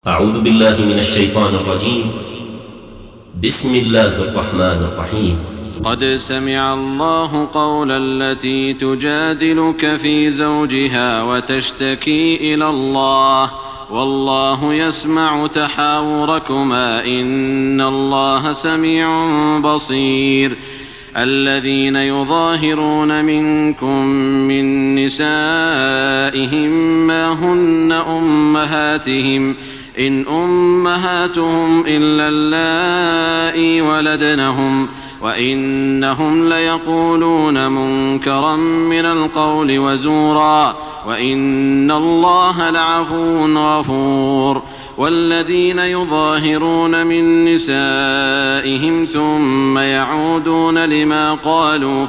أعوذ بالله من الشيطان الرجيم. بسم الله الرحمن الرحيم. قد سمع الله قول التي تجادلك في زوجها وتشتكي إلى الله والله يسمع تحاوركما إن الله سميع بصير. الذين يظاهرون منكم من نسائهم ما هن أمهاتهم إن أمهاتهم إلا اللائي ولدنهم وإنهم ليقولون منكرا من القول وزورا وإن الله لعفو غفور. والذين يظاهرون من نسائهم ثم يعودون لما قالوا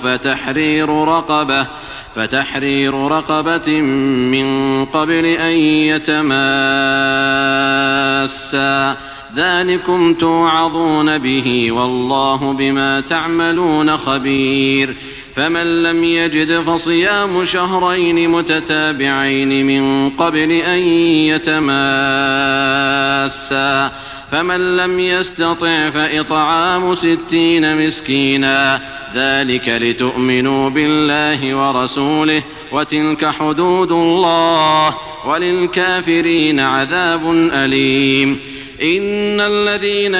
فتحرير رقبة من قبل أن يتماسا ذلكم توعظون به والله بما تعملون خبير. فمن لم يجد فصيام شهرين متتابعين من قبل أن يتماسا فمن لم يستطع فإطعام 60 مسكينا ذلك لتؤمنوا بالله ورسوله وتلك حدود الله وللكافرين عذاب أليم. إن الذين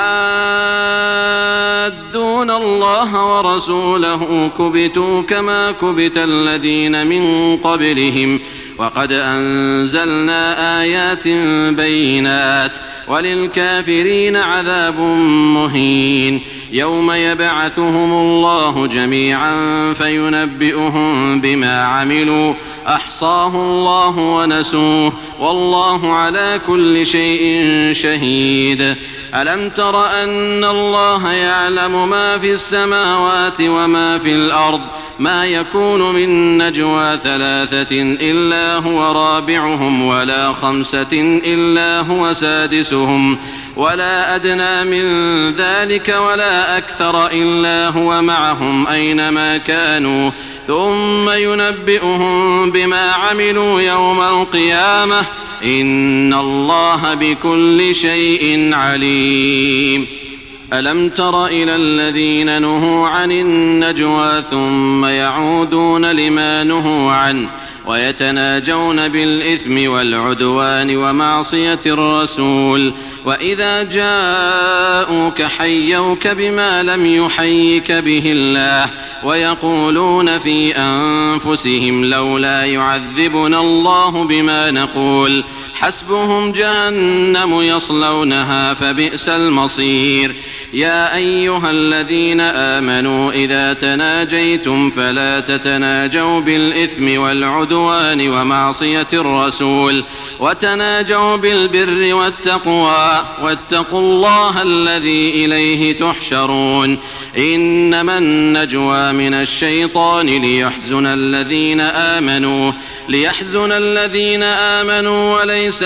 يحادون الله ورسوله كبتوا كما كبت الذين من قبلهم وقد أنزلنا آيات بينات وللكافرين عذاب مهين. يوم يبعثهم الله جميعا فينبئهم بما عملوا أحصاه الله ونسوه والله على كل شيء شهيد. ألم تر أن الله يعلم ما في السماوات وما في الأرض ما يكون من نجوى 3 إلا هو رابعهم ولا 5 إلا هو سادسهم ولا أدنى من ذلك ولا أكثر إلا هو معهم أينما كانوا ثم ينبئهم بما عملوا يوم القيامة إن الله بكل شيء عليم. ألم تر إلى الذين نهوا عن النجوى ثم يعودون لما نهوا عنه ويتناجون بالإثم والعدوان ومعصية الرسول وإذا جاءوك حيوك بما لم يحيك به الله ويقولون في أنفسهم لولا يعذبنا الله بما نقول حسبهم جهنم يصلونها فبئس المصير. يا أيها الذين آمنوا إذا تناجيتم فلا تتناجوا بالإثم والعدوان ومعصية الرسول وتناجوا بالبر والتقوى واتقوا الله الذي إليه تحشرون. إنما النجوى من الشيطان ليحزن الذين آمنوا وليس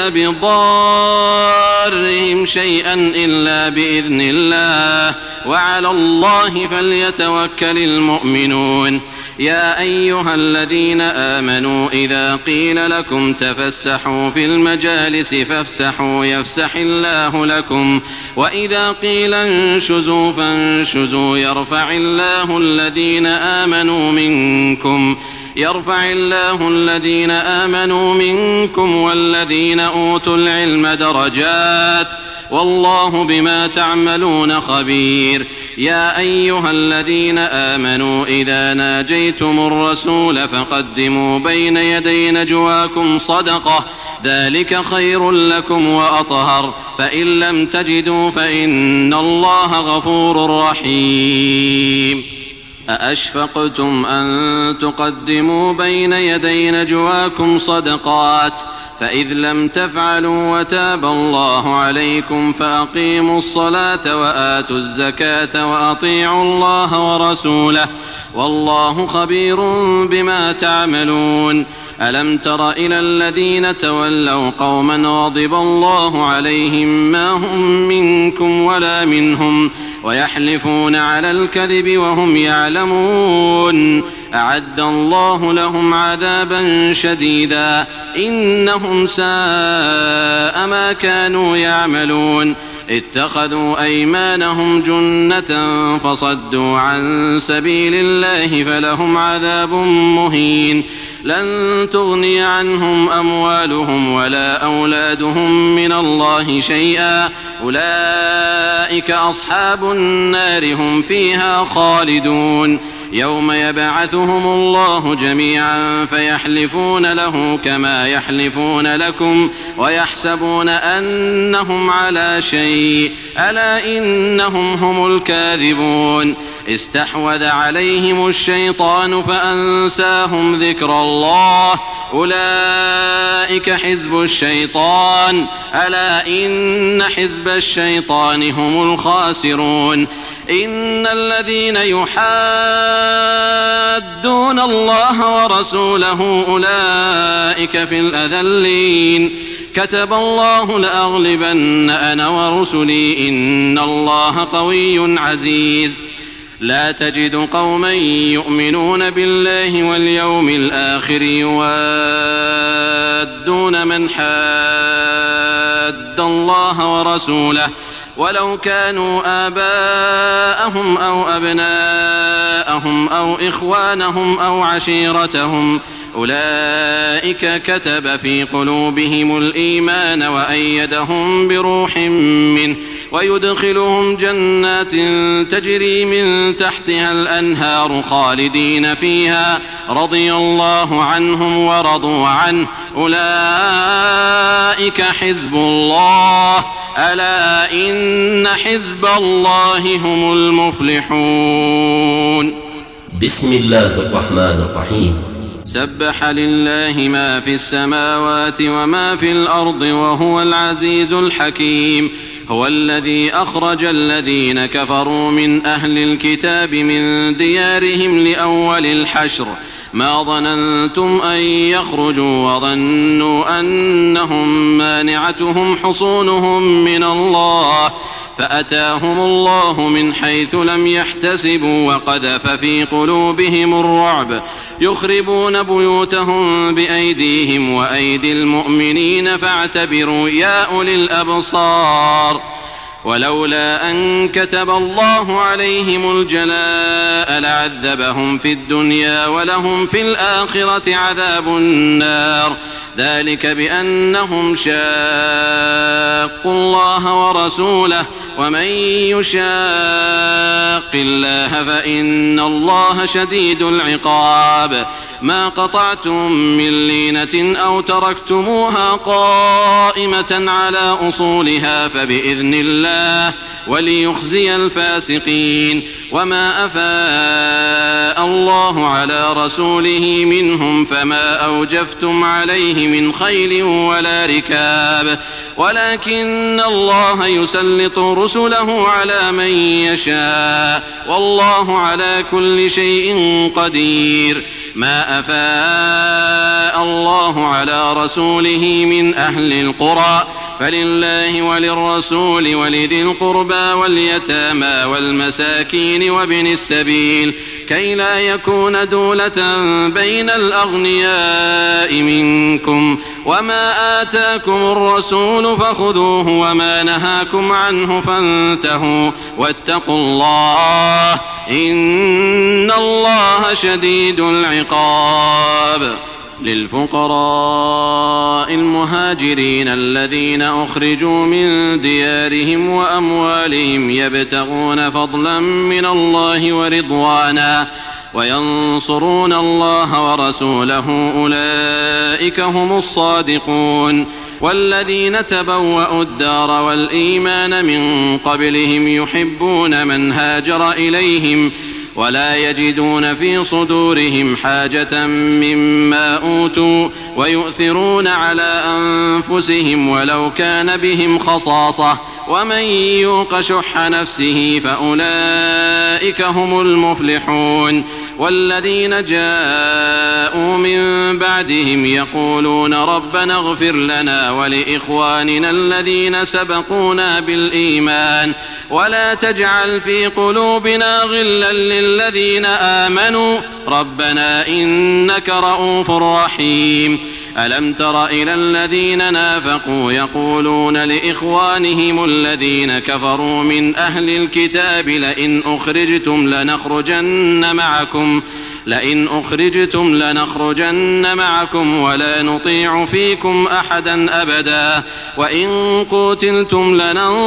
بضارهم شيئا إلا بإذن الله وعلى الله فليتوكل المؤمنون. يا أيها الذين آمنوا إذا قيل لكم تفسحوا في المجالس فافسحوا يفسح الله لكم وإذا قيل انشزوا فانشزوا يرفع الله الذين آمنوا منكم والذين أوتوا العلم درجات والله بما تعملون خبير. يا أيها الذين آمنوا إذا ناجيتم الرسول فقدموا بين يدي نجواكم صدقة ذلك خير لكم وأطهر فإن لم تجدوا فإن الله غفور رحيم. أأشفقتم أن تقدموا بين يدي نجواكم صدقات فإذ لم تفعلوا وتاب الله عليكم فأقيموا الصلاة وآتوا الزكاة وأطيعوا الله ورسوله والله خبير بما تعملون. ألم تر إلى الذين تولوا قوما غضب الله عليهم ما هم منكم ولا منهم ويحلفون على الكذب وهم يعلمون أعد الله لهم عذابا شديدا إنهم ساء ما كانوا يعملون اتخذوا أيمانهم جنة فصدوا عن سبيل الله فلهم عذاب مهين لن تغني عنهم أموالهم ولا أولادهم من الله شيئا أولئك أصحاب النار هم فيها خالدون يوم يبعثهم الله جميعا فيحلفون له كما يحلفون لكم ويحسبون أنهم على شيء ألا إنهم هم الكاذبون استحوذ عليهم الشيطان فأنساهم ذكر الله أولئك حزب الشيطان ألا إن حزب الشيطان هم الخاسرون إن الذين يحادون الله ورسوله أولئك في الأذلين كتب الله لأغلبن أنا ورسلي إن الله قوي عزيز لا تجد قوما يؤمنون بالله واليوم الآخر يوادون من حاد الله ورسوله ولو كانوا آباءهم أو أبناءهم أو إخوانهم أو عشيرتهم أولئك كتب في قلوبهم الإيمان وأيدهم بروح منه ويدخلهم جنات تجري من تحتها الأنهار خالدين فيها رضي الله عنهم ورضوا عنه أولئك حزب الله ألا إن حزب الله هم المفلحون بسم الله الرحمن الرحيم سبح لله ما في السماوات وما في الأرض وهو العزيز الحكيم هو الذي أخرج الذين كفروا من أهل الكتاب من ديارهم لأول الحشر ما ظننتم أن يخرجوا وظنوا أنهم مانعتهم حصونهم من الله فأتاهم الله من حيث لم يحتسبوا وقذف في قلوبهم الرعب يخربون بيوتهم بأيديهم وأيدي المؤمنين فاعتبروا يا أولي الأبصار ولولا أن كتب الله عليهم الجلاء لعذبهم في الدنيا ولهم في الآخرة عذاب النار ذلك بأنهم شاقوا الله ورسوله ومن يشاق الله فإن الله شديد العقاب ما قطعتم من لينة أو تركتموها قائمة على أصولها فبإذن الله وليخزي الفاسقين وما أفاء الله على رسوله منهم فما أوجفتم عليه من خيل ولا ركاب ولكن الله يسلط رسله على من يشاء والله على كل شيء قدير ما أفاء الله على رسوله من أهل القرى فلله وللرسول ولذي القربى واليتامى والمساكين وابن السبيل كي لا يكون دولة بين الأغنياء منكم وما آتاكم الرسول فخذوه وما نهاكم عنه فانتهوا واتقوا الله إن الله شديد العقاب للفقراء المهاجرين الذين أخرجوا من ديارهم وأموالهم يبتغون فضلا من الله ورضوانا وينصرون الله ورسوله أولئك هم الصادقون والذين تبوأوا الدار والإيمان من قبلهم يحبون من هاجر إليهم ولا يجدون في صدورهم حاجة مما أوتوا ويؤثرون على أنفسهم ولو كان بهم خصاصة ومن يوق شح نفسه فأولئك هم المفلحون والذين جاءوا من بعدهم يقولون ربنا اغفر لنا ولإخواننا الذين سبقونا بالإيمان ولا تجعل في قلوبنا غلا للذين آمنوا ربنا إنك رؤوف رحيم. ألم تر إلى الذين نافقوا يقولون لإخوانهم الذين كفروا من أهل الكتاب لئن أخرجتم لنخرجن معكم ولا نطيع فيكم أحدا أبدا وإن قوتلتم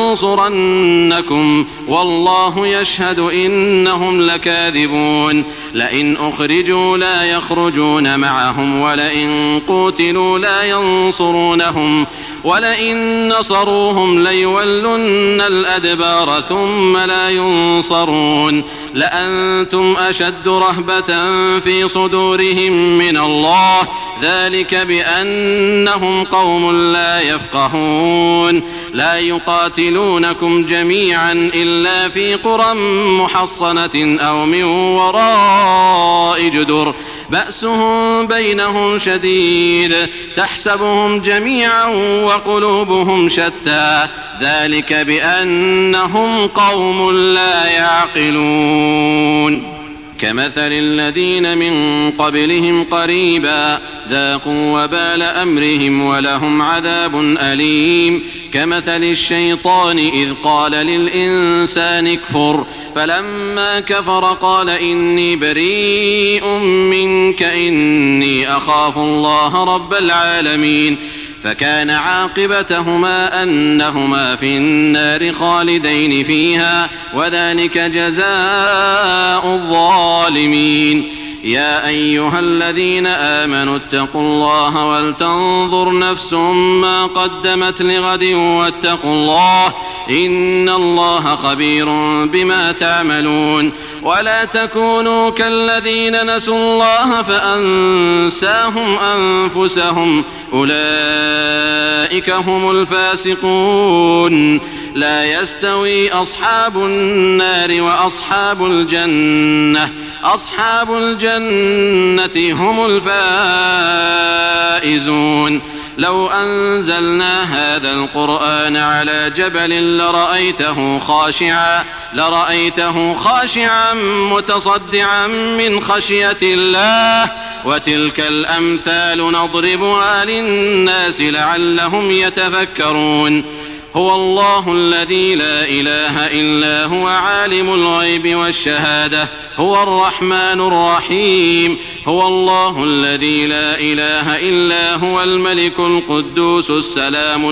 لننصرنكم والله يشهد إنهم لكاذبون لئن أخرجوا لا يخرجون معهم ولئن قوتلوا لا ينصرونهم ولئن نصروهم ليولن الأدبار ثم لا ينصرون لأنتم أشد رهبة في صدورهم من الله ذلك بأنهم قوم لا يفقهون لا يقاتلونكم جميعا إلا في قرى محصنة أو من وراء جدر بأسهم بينهم شديد تحسبهم جميعا وقلوبهم شتى ذلك بأنهم قوم لا يعقلون كمثل الذين من قبلهم قريبا ذاقوا وبال أمرهم ولهم عذاب أليم كمثل الشيطان إذ قال للإنسان اكفر فلما كفر قال إني بريء منك إني أخاف الله رب العالمين فكان عاقبتهما أنهما في النار خالدين فيها وذلك جزاء الظالمين. يا أيها الذين آمنوا اتقوا الله ولتنظر نفس ما قدمت لغد واتقوا الله إن الله خبير بما تعملون ولا تكونوا كالذين نسوا الله فأنساهم أنفسهم أولئك هم الفاسقون لا يستوي أصحاب النار وأصحاب الجنة أصحاب الجنة هم الفائزون. لو أنزلنا هذا القرآن على جبل لرأيته خاشعا متصدعا من خشية الله وتلك الأمثال نضربها للناس لعلهم يتفكرون. هو الله الذي لا إله إلا هو عالم الغيب والشهادة هو الرحمن الرحيم. هو الله الذي لا إله إلا هو الملك القدوس السلام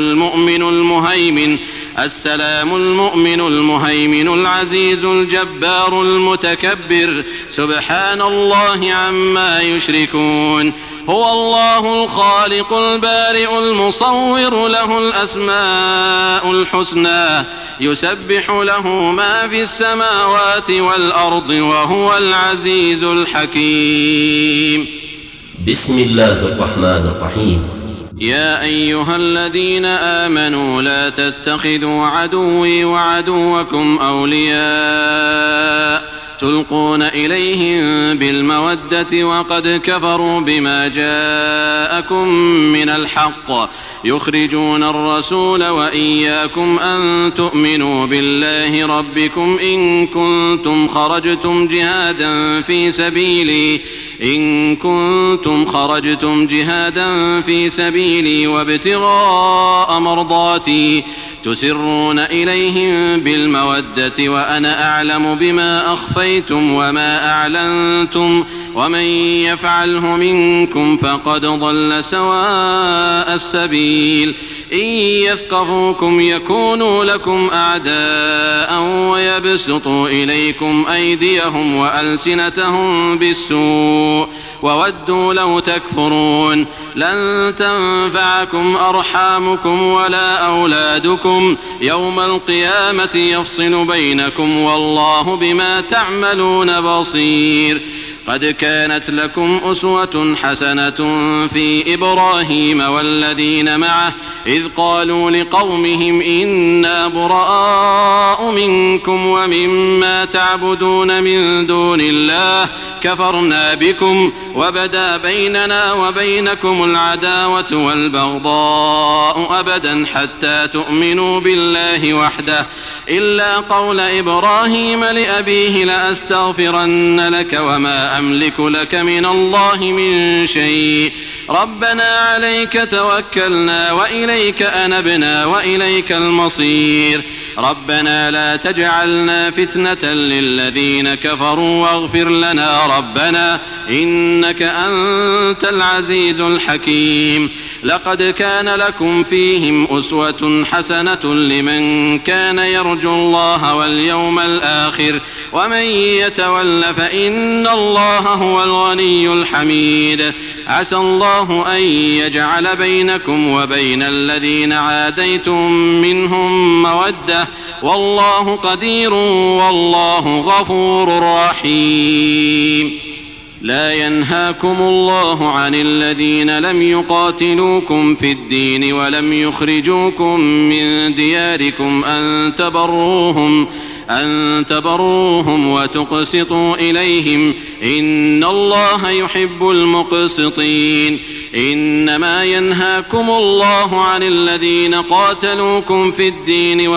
المؤمن المهيمن العزيز الجبار المتكبر سبحان الله عما يشركون. هو الله الخالق البارئ المصور له الأسماء الحسنى يسبح له ما في السماوات والأرض وهو العزيز الحكيم. بسم الله الرحمن الرحيم. يا أيها الذين آمنوا لا تتخذوا عدوي وعدوكم أولياء تلقون إليهم بالمودة وقد كفروا بما جاءكم من الحق يخرجون الرسول وإياكم أن تؤمنوا بالله ربكم إن كنتم خرجتم جهادا في سبيلي وابتغاء مرضاتي تسرون إليهم بالمودة وأنا أعلم بما أخفيتم وما أعلنتم ومن يفعله منكم فقد ضل سواء السبيل. إن يثقفوكم يكونوا لكم أعداء ويبسطوا إليكم أيديهم وألسنتهم بالسوء وودوا لو تكفرون. لن تنفعكم أرحامكم ولا أولادكم يوم القيامة يفصل بينكم والله بما تعملون بصير. قد كانت لكم أسوة حسنة في إبراهيم والذين معه إذ قالوا لقومهم إنا براء منكم ومما تعبدون من دون الله كفرنا بكم وبدا بيننا وبينكم العداوة والبغضاء أبدا حتى تؤمنوا بالله وحده إلا قول إبراهيم لأبيه لأستغفرن لك وما أملك لك من الله من شيء ربنا عليك توكلنا وإليك أنبنا وإليك المصير ربنا لا تجعلنا فتنة للذين كفروا واغفر لنا ربنا إنك أنت العزيز الحكيم لقد كان لكم فيهم أسوة حسنة لمن كان يرجو الله واليوم الآخر ومن يتول فإن الله هو الغني الحميد عسى الله أن يجعل بينكم وبين الذين عاديتم منهم مودة والله قدير والله غفور رحيم لا ينهاكم الله عن الذين لم يقاتلوكم في الدين ولم يخرجوكم من دياركم أن تبروهم وتقسطوا إليهم إن الله يحب المقسطين إنما ينهاكم الله عن الذين قاتلوكم في الدين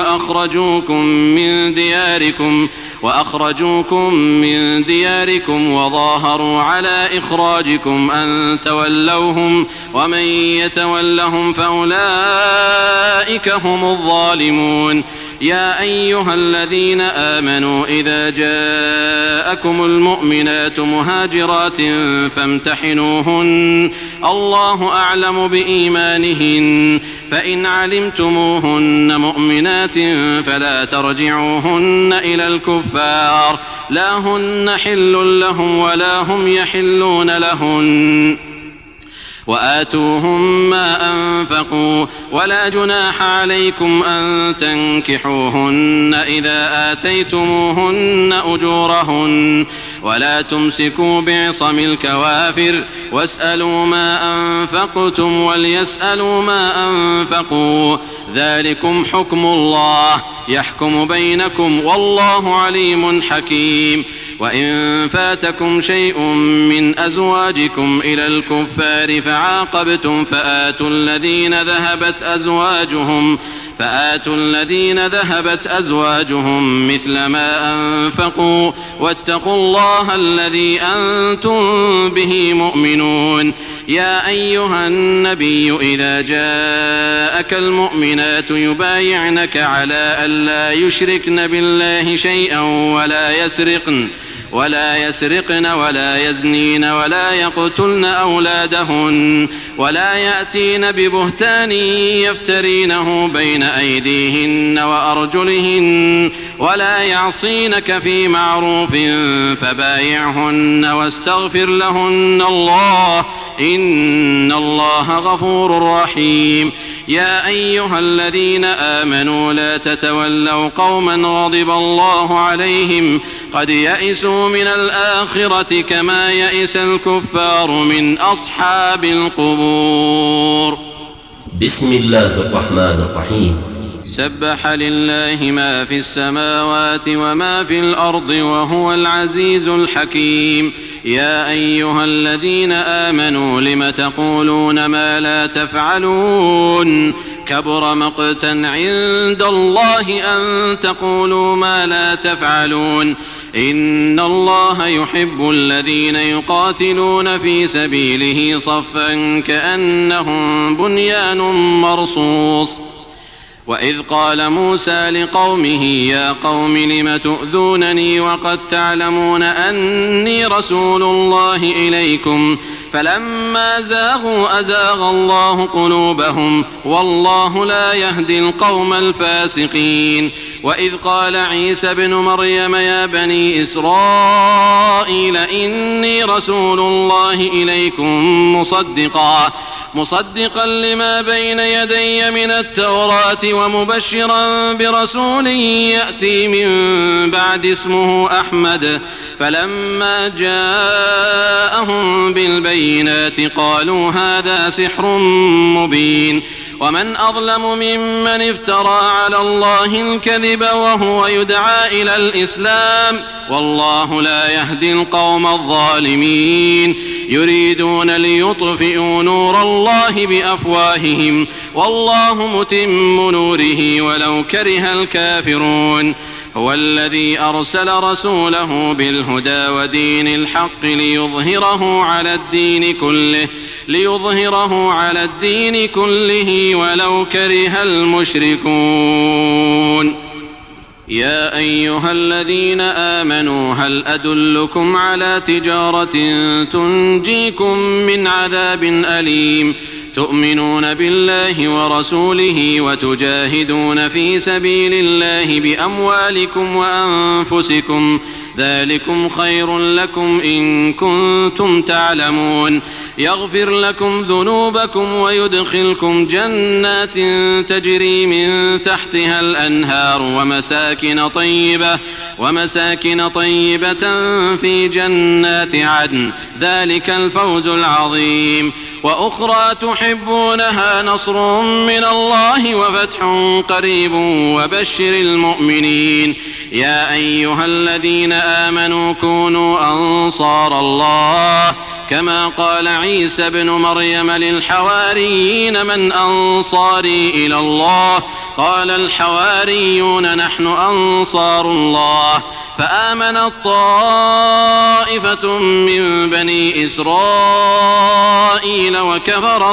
وأخرجوكم من دياركم وظاهروا على إخراجكم أن تولوهم ومن يتولهم فأولئك هم الظالمون يا أيها الذين آمنوا إذا جاءكم المؤمنات مهاجرات فامتحنوهن الله أعلم بإيمانهن فإن علمتموهن مؤمنات فلا ترجعوهن إلى الكفار لا هن حل لهم ولا هم يحلون لهن وآتوهم ما أنفقوا ولا جناح عليكم أن تنكحوهن إذا آتيتموهن أجورهن ولا تمسكوا بعصم الكوافر واسألوا ما أنفقتم وليسألوا ما أنفقوا ذلكم حكم الله يحكم بينكم والله عليم حكيم وإن فاتكم شيء من أزواجكم إلى الكفار فعاقبتم فآتوا الذين ذهبت أزواجهم مثل ما أنفقوا واتقوا الله الذي أنتم به مؤمنون يا أيها النبي إذا جاءك المؤمنات يبايعنك على ألا يشركن بالله شيئا ولا يسرقن ولا يزنين ولا يقتلن أولادهن ولا يأتين ببهتان يفترينه بين أيديهن وأرجلهن ولا يعصينك في معروف فبايعهن واستغفر لهن الله إن الله غفور رحيم يا أيها الذين آمنوا لا تتولوا قوما غضب الله عليهم قد يئسوا من الآخرة كما يئس الكفار من أصحاب القبور بسم الله الرحمن الرحيم سبح لله ما في السماوات وما في الأرض وهو العزيز الحكيم يا أيها الذين آمنوا لم تقولون ما لا تفعلون كبر مقتا عند الله أن تقولوا ما لا تفعلون إن الله يحب الذين يقاتلون في سبيله صفا كأنهم بنيان مرصوص وإذ قال موسى لقومه يا قوم لم تؤذونني وقد تعلمون أني رسول الله إليكم فلما زاغوا أزاغ الله قلوبهم والله لا يهدي القوم الفاسقين وإذ قال عيسى ابن مريم يا بني إسرائيل إني رسول الله إليكم مصدقا لما بين يدي من التوراة ومبشرا برسول يأتي من بعد اسمه أحمد. فلما جاءهم بالبينات قالوا هذا سحر مبين. ومن أظلم ممن افترى على الله الكذب وهو يدعى إلى الإسلام والله لا يهدي القوم الظالمين. يريدون ليطفئوا نور الله بأفواههم والله متم نوره ولو كره الكافرون. هو الذي أرسل رسوله بالهدى ودين الحق ليظهره على الدين كله ولو كره المشركون. يا أيها الذين آمنوا هل أدلكم على تجارة تنجيكم من عذاب أليم تؤمنون بالله ورسوله وتجاهدون في سبيل الله بأموالكم وأنفسكم ذلكم خير لكم إن كنتم تعلمون. يغفر لكم ذنوبكم ويدخلكم جنات تجري من تحتها الأنهار ومساكن طيبة في جنات عدن ذلك الفوز العظيم. وأخرى تحبونها نصر من الله وفتح قريب وبشر المؤمنين. يا أيها الذين آمنوا كونوا أنصار الله كما قال عيسى بن مريم للحواريين من أنصاري إلى الله قال الحواريون نحن أنصار الله. فآمنت طائفة من بني إسرائيل وكفرت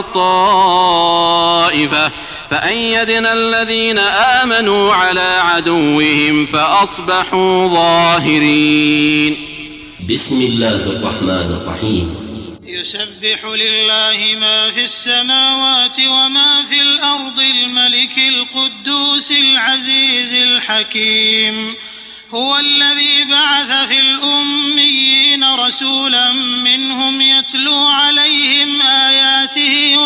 طائفة فأيدنا الذين آمنوا على عدوهم فأصبحوا ظاهرين. بسم الله الرحمن الرحيم. يسبح لله ما في السماوات وما في الأرض الملك القدوس العزيز الحكيم. هو الذي بعث في الأميين رسولا منهم يتلو عليهم آياته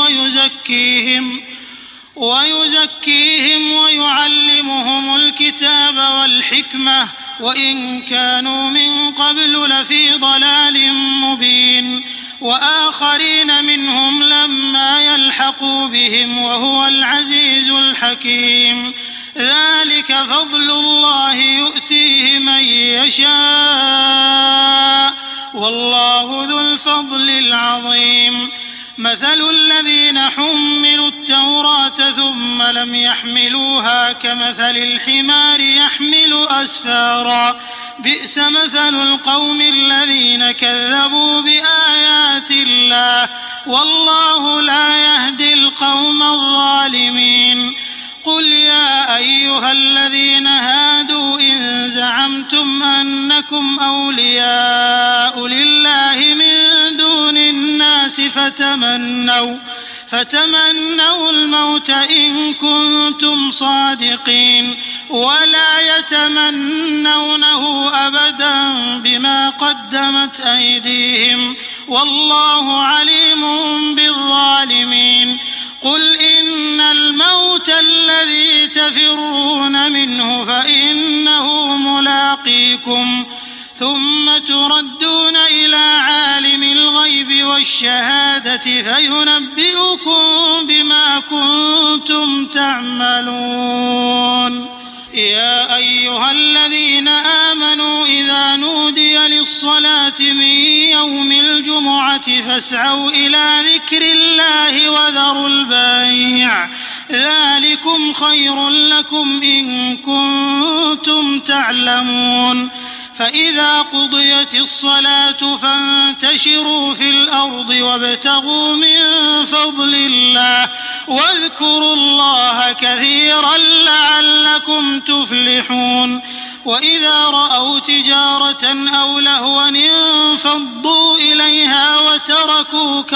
ويزكيهم ويعلمهم الكتاب والحكمة وإن كانوا من قبل لفي ضلال مبين. وآخرين منهم لما يلحقوا بهم وهو العزيز الحكيم. ذلك فضل الله يؤتيه من يشاء والله ذو الفضل العظيم. مثل الذين حملوا التوراة ثم لم يحملوها كمثل الحمار يحمل أسفارا بئس مثل القوم الذين كذبوا بآيات الله والله لا يهدي القوم الظالمين. قل يا أيها الذين هادوا إن زعمتم أنكم أولياء لله من دون الناس فتمنوا الموت إن كنتم صادقين ولا يتمنونه أبدا بما قدمت أيديهم والله عليم بالظالمين. قل إن الموت الذي تفرون منه فإنه ملاقيكم ثم تردون إلى عالم الغيب والشهادة فينبئكم بما كنتم تعملون. يا أيها الذين آمنوا إذا نودي للصلاة من يوم الجمعة فاسعوا إلى ذكر الله وذروا البيع ذلكم خير لكم إن كنتم تعلمون. فإذا قضيت الصلاة فانتشروا في الأرض وابتغوا من فضل الله واذكروا الله كثيرا لعلكم تفلحون. وإذا رأوا تجارة أو لهوا انفضوا إليها وتركوك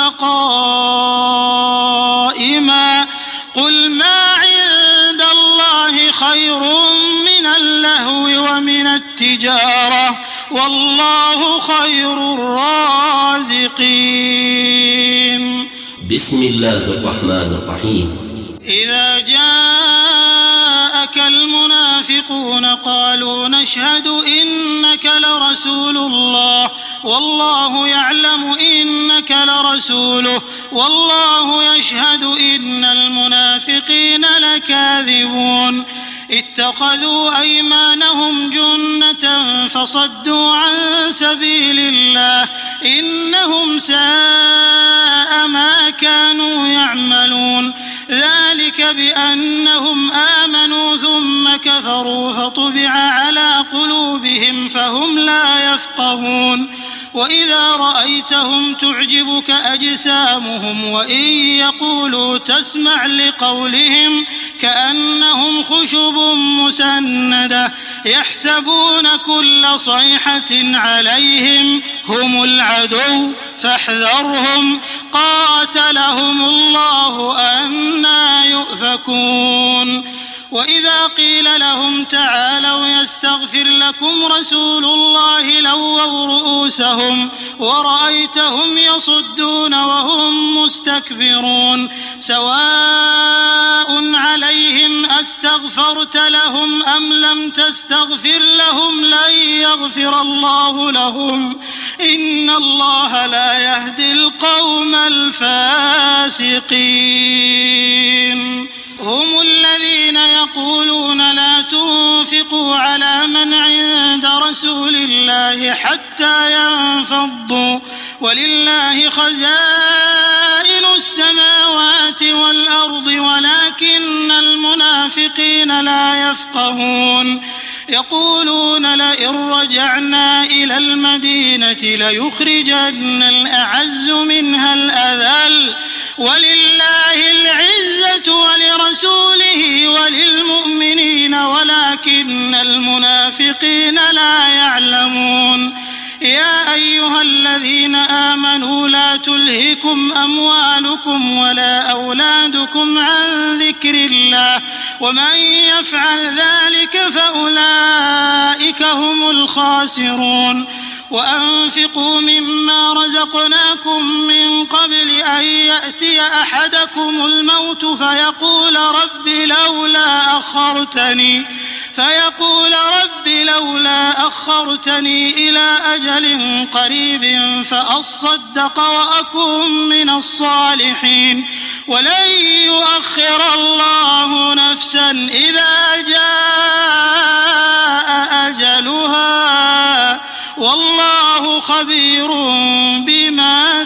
قائما قل ما عند الله خير من اللهو ومن التجارة والله خير الرازقين. بسم الله الرحمن الرحيم. إذا جاءك المنافقون قالوا نشهد إنك لرسول الله والله يعلم إنك لرسوله والله يشهد إن المنافقين لكاذبون اتخذوا أيمانهم جنة فصدوا عن سبيل الله إنهم ساء ما كانوا يعملون ذلك بأنهم آمنوا ثم كفروا فطبع على قلوبهم فهم لا يفقهون وإذا رأيتهم تعجبك أجسامهم وإن يقولوا تسمع لقولهم كأنهم خشب مسندة يحسبون كل صيحة عليهم هم العدو فاحذرهم قاتلهم الله أنى يؤفكون وإذا قيل لهم تعالوا يستغفر لكم رسول الله لووا رؤوسهم ورأيتهم يصدون وهم مستكبرون سواء عليهم أستغفرت لهم أم لم تستغفر لهم لن يغفر الله لهم إن الله لا يهدي القوم الفاسقين هم الذين يقولون لا تنفقوا على من عند رسول الله حتى ينفضوا ولله خزائن السماوات والأرض ولكن المنافقين لا يفقهون يقولون لئن رجعنا إلى المدينة ليخرجن الأعز منها الأذل ولله العزة ولرسوله وللمؤمنين ولكن المنافقين لا يعلمون يا أيها الذين آمنوا لا تلهكم أموالكم ولا أولادكم عن ذكر الله ومن يفعل ذلك فأولئك هم الخاسرون وأنفقوا مما رزقناكم من قبل أن يأتي أحدكم الموت فيقول رب لولا أخرتني إلى أجل قريب فأصدق وأكن من الصالحين ولن يؤخر الله نفسا إذا جاء أجلها والله خبير بما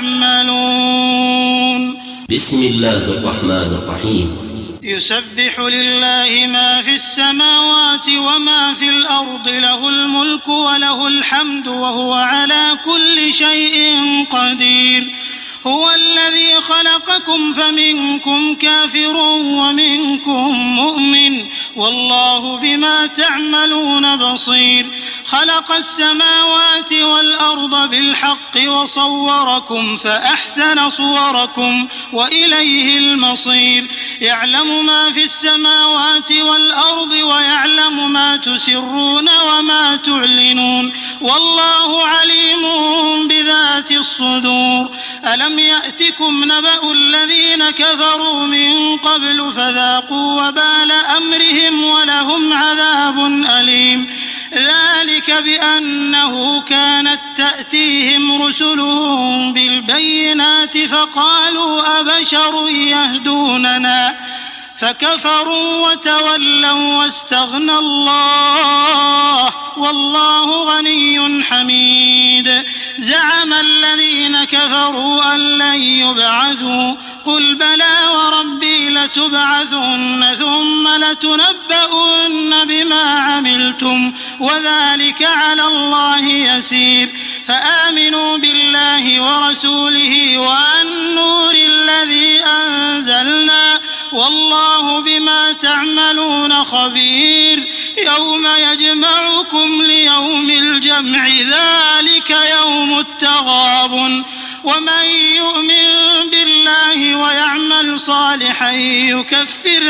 تعملون. بسم الله الرحمن الرحيم. يسبح لله ما في السماوات وما في الأرض له الملك وله الحمد وهو على كل شيء قدير هو الذي خلقكم فمنكم كافر ومنكم مؤمن والله بما تعملون بصير خلق السماوات والأرض بالحق وصوركم فأحسن صوركم وإليه المصير يعلم ما في السماوات والأرض ويعلم ما تسرون وما تعلنون والله عليم بذات الصدور ألم يأتكم نبأ الذين كفروا من قبل فذاقوا وبال أمرهم ولهم عذاب أليم ذلك بأنه كانت تأتيهم رسلهم بالبينات فقالوا أبشر يهدوننا فكفروا وتولوا واستغنى الله والله غني حميد زعم الذين كفروا أن لن يبعثوا قل بلى وربي لتبعثن ثم لتنبؤن بما عملتم وذلك على الله يسير فآمنوا بالله ورسوله والنور الذي أنزلنا والله بما تعملون خبير يوم يجمعكم ليوم الجمع ذلك يوم التغابن ومن يؤمن بالله ويعمل صالحا يكفر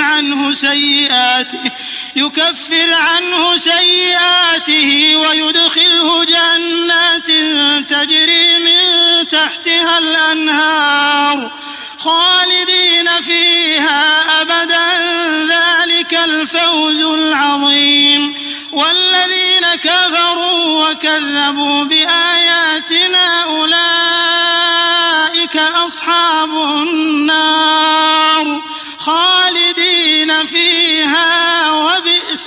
عنه سيئاته ويدخله جنات تجري من تحتها الأنهار خالدين فيها أبدا ذلك الفوز العظيم. والذين كفروا وكذبوا بآياتنا أولئك أصحاب النار خالدين فيها وبئس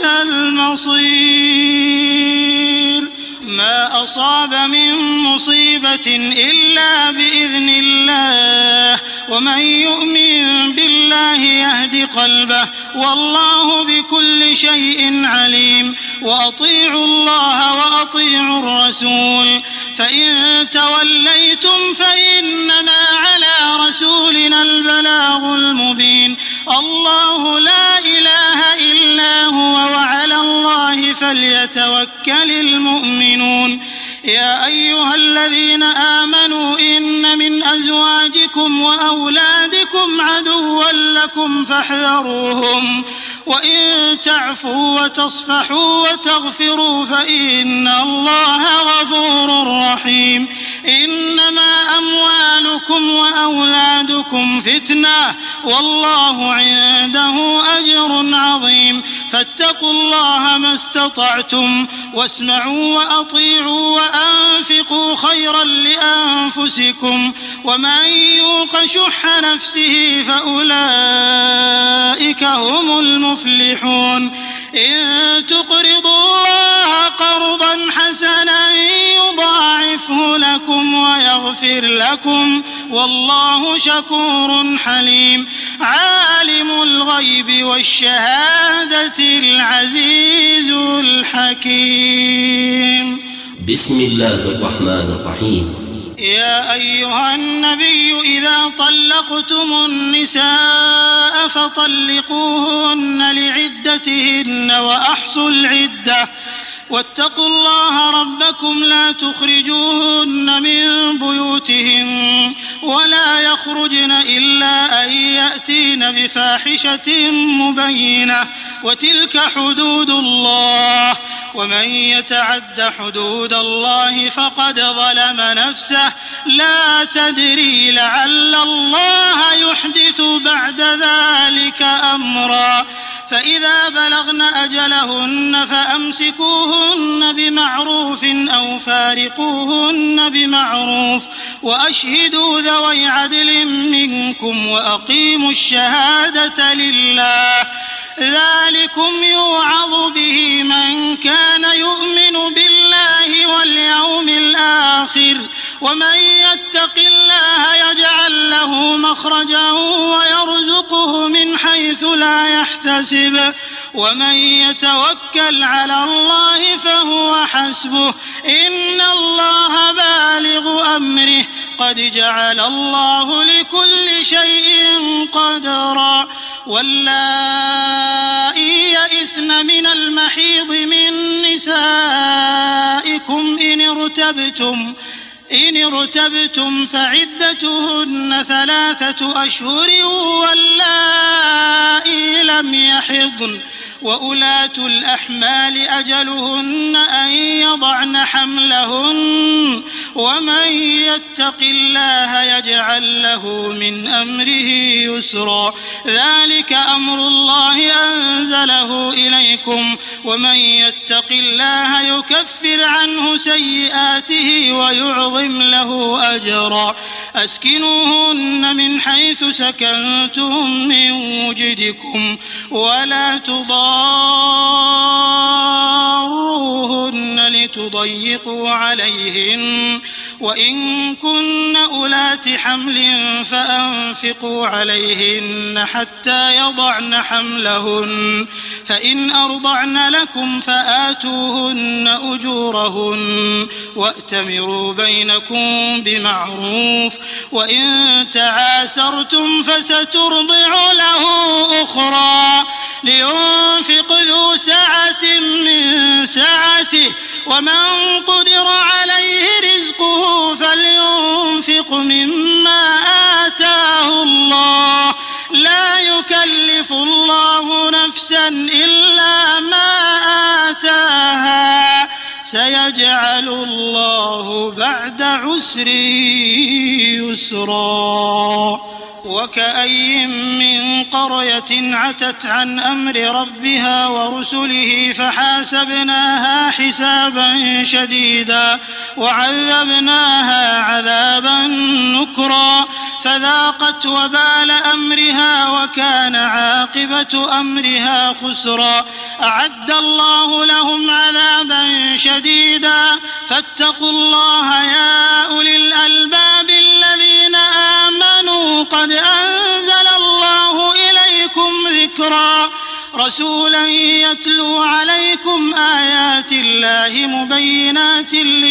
المصير. ما أصاب من مصيبة إلا بإذن الله ومن يؤمن بالله يهد قلبه والله بكل شيء عليم. وأطيعوا الله وأطيعوا الرسول فإن توليتم فإنما على رسولنا البلاغ المبين. الله لا إله إلا هو وعلى الله فليتوكل المؤمنون. يا أيها الذين آمنوا إن من أزواجكم وأولادكم عدوا لكم فاحذروهم وإن تعفوا وتصفحوا وتغفروا فإن الله غفور رحيم. إنما أموالكم وأولادكم فتنة والله عنده أجر عظيم. فاتقوا الله ما استطعتم واسمعوا وأطيعوا وأنفقوا خيرا لأنفسكم ومن يوق شح نفسه فأولئك هم المفلحون. إن تقرضوا الله قرضا حسنا يضاعفه لكم ويغفر لكم والله شكور حليم. عالم الغيب والشهادة العزيز الحكيم. بسم الله الرحمن الرحيم. يا أيها النبي إذا طلقتم النساء فطلقوهن لعدتهن وأحصوا العدة واتقوا الله ربكم لا تخرجوهن من بيوتهن ولا يخرجن إلا أن يأتين بفاحشة مبينة وتلك حدود الله ومن يتعد حدود الله فقد ظلم نفسه لا تدري لعل الله يحدث بعد ذلك أمرا. فإذا بلغن أجلهن فأمسكوهن بمعروف أو فارقوهن بمعروف وأشهدوا ذوي عدل منكم وأقيموا الشهادة لله ذلكم يوعظ به من كان يؤمن بالله واليوم الآخر ومن يتق الله يجعل له مخرجا ويرزقه من حيث لا يحتسب ومن يتوكل على الله فهو حسبه إن الله بالغ أمره قد جعل الله لكل شيء قدرا. واللائي يئسن من المحيض من نسائكم إن ارتبتم فعدتهن 3 أشهر واللائي لم يحضن وأولاة الأحمال أجلهن أن يضعن حملهن ومن يتق الله يجعل له من أمره يسرا. ذلك أمر الله أنزله إليكم ومن يتق الله يكفر عنه سيئاته ويعظم له أجرا. أسكنوهن من حيث سكنتم من وجدكم ولا تضاروهن لتضيقوا عليهن وإن كن أولات حمل فأنفقوا عليهن حتى يضعن حملهن فإن أرضعن لكم فآتوهن أجورهن وأتمروا بينكم بمعروف وإن تعاسرتم فسترضع له أخرى لينفق ذو سعة من سعته ومن قدر عليه رزقه فلينفق مما آتاه الله لا يكلف الله نفسا إلا ما آتاها سيجعل الله بعد عسر يسرا. وكأي من قرية عتت عن أمر ربها ورسله فحاسبناها حسابا شديدا وعذبناها عذابا نكرا فذاقت وبال أمرها وكان عاقبة أمرها خسرا أعد الله لهم عذابا شديدا فاتقوا الله يا أولي الألباب الذين آمنوا قد أنزل الله إليكم ذكرا رسولا يتلو عليكم آيات الله مبينات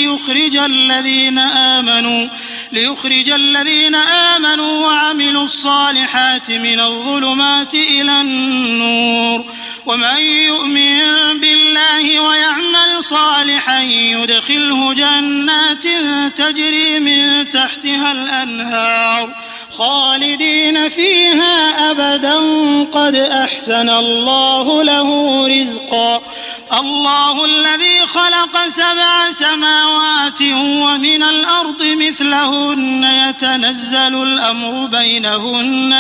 ليخرج الذين آمنوا وعملوا الصالحات من الظلمات إلى النور ومن يؤمن بالله ويعمل صالحا يدخله جنات تجري من تحتها الأنهار خالدين فيها أبدا قد أحسن الله له رزقا الله الذي خلق 7 سماوات ومن الأرض مثلهن يتنزل الأمر بينهن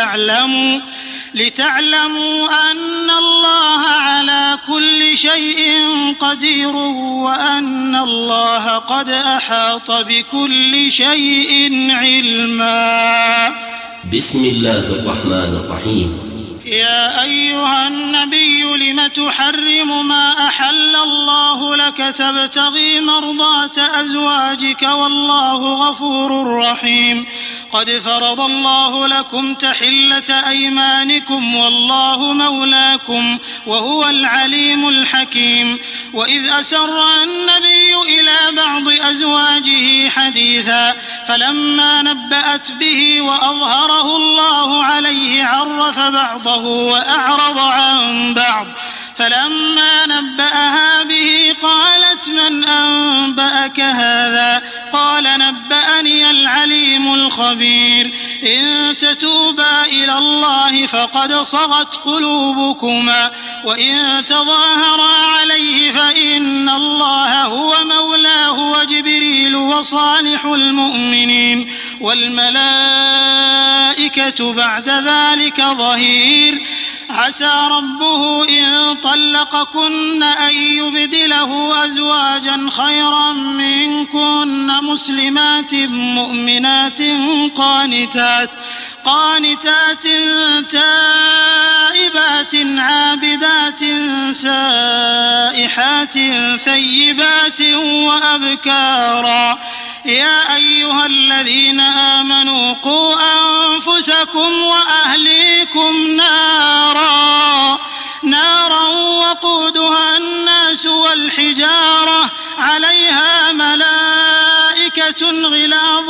لتعلموا أن الله على كل شيء قدير وأن الله قد أحاط بكل شيء علما. بسم الله الرحمن الرحيم. يا أيها النبي لم تحرم ما أحل الله لك تبتغي مرضات أزواجك والله غفور رحيم. قد فرض الله لكم تحلة أيمانكم والله مولاكم وهو العليم الحكيم. وإذ أسر النبي إلى بعض أزواجه حديثا فلما نبأت به وأظهره الله عليه عرف بعضه وأعرض عن بعض فلما نبأها به قالت من أنبأك هذا قال نبأني العليم الخبير. إن تتوبا إلى الله فقد صغت قلوبكما وإن تظاهرا عليه فإن الله هو مولاه وجبريل وصالح المؤمنين والملائكة بعد ذلك ظهير. عسى ربه إن طلقكن أن يبدله أزواجا خيرا منكن مسلمات مؤمنات قانتات تائبات عابدات سائحات ثيبات وأبكارا. يا أيها الذين آمنوا قوا أنفسكم وأهليكم نارا وقودها الناس والحجارة عليها ملائكة غلاظ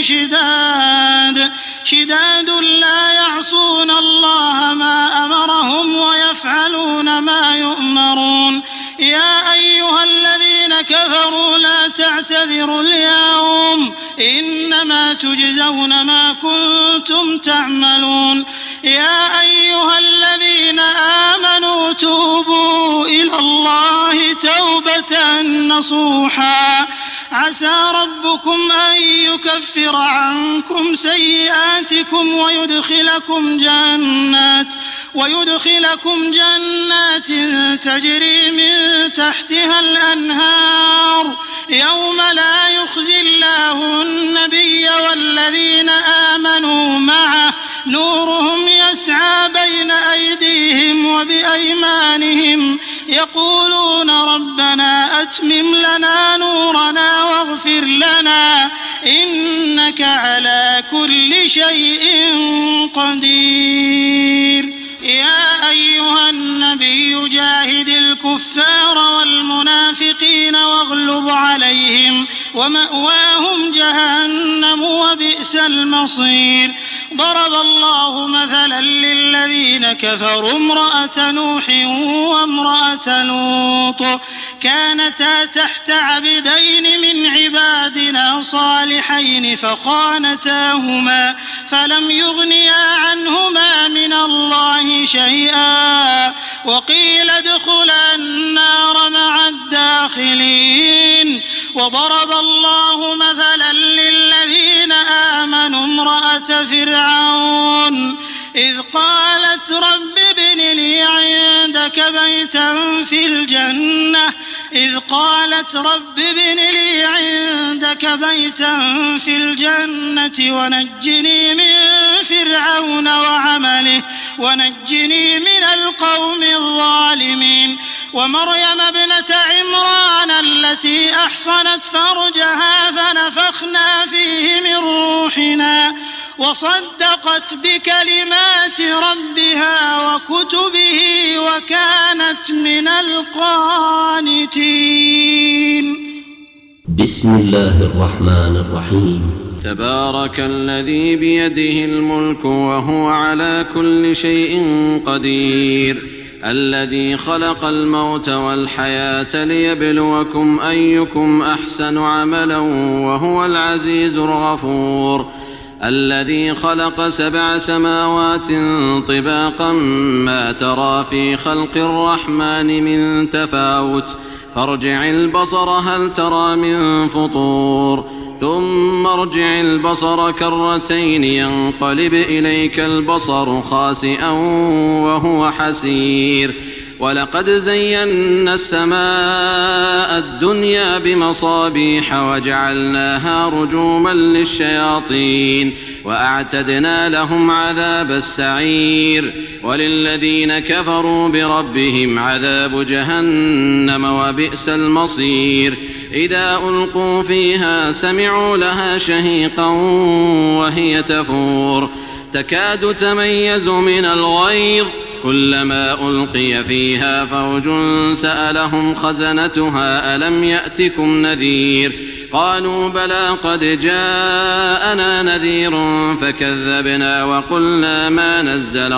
شداد لا يعصون الله ما أمرهم ويفعلون ما يؤمرون. يا أيها الذين كفروا لا تعتذروا اليوم إنما تجزون ما كنتم تعملون. يا أيها الذين آمنوا توبوا إلى الله توبة نصوحا عسى ربكم أن يكفر عنكم سيئاتكم ويدخلكم جنات تجري من تحتها الأنهار يوم لا يخزي الله النبي والذين آمنوا معه نورهم يسعى بين أيديهم وبأيمانهم يقولون ربنا أتمم لنا نورنا واغفر لنا إنك على كل شيء قدير. يا أيها النبي جاهد الكفار والمنافقين واغلظ عليهم ومأواهم جهنم وبئس المصير. ضرب الله مثلا للذين كفروا امرأة نوح وامرأة لوط كانتا تحت عبدين من عبادنا صالحين فخانتاهما فلم يغنيا عنهما من الله شيئا وقيل ادخلا النار مع الداخلين. وضرب الله مثلا للذين آمنوا امرأة امرأة فرعون إذ قالت رب ابن لي عندك بيتا في الجنة ونجني من فرعون وعمله ونجني من القوم الظالمين ومريم ابنة عمران التي أحصنت فرجها فنفخنا فيه من روحنا وصدقت بكلمات ربها وكتبه وكانت من القانتين. بسم الله الرحمن الرحيم. تبارك الذي بيده الملك وهو على كل شيء قدير، الذي خلق الموت والحياة ليبلوكم أيكم أحسن عملا وهو العزيز الغفور، الذي خلق 7 سماوات طباقا ما ترى في خلق الرحمن من تفاوت، فارجع البصر هل ترى من فطور، ثم ارجع البصر كرتين ينقلب إليك البصر خاسئا وهو حسير، ولقد زينا السماء الدنيا بمصابيح وجعلناها رجوما للشياطين وأعتدنا لهم عذاب السعير، وللذين كفروا بربهم عذاب جهنم وبئس المصير. إذا ألقوا فيها سمعوا لها شهيقا وهي تفور تكاد تميز من الغيظ، كلما ألقي فيها فوج سألهم خزنتها ألم يأتكم نذير، قالوا بلى قد جاءنا نذير فكذبنا وقلنا ما نزل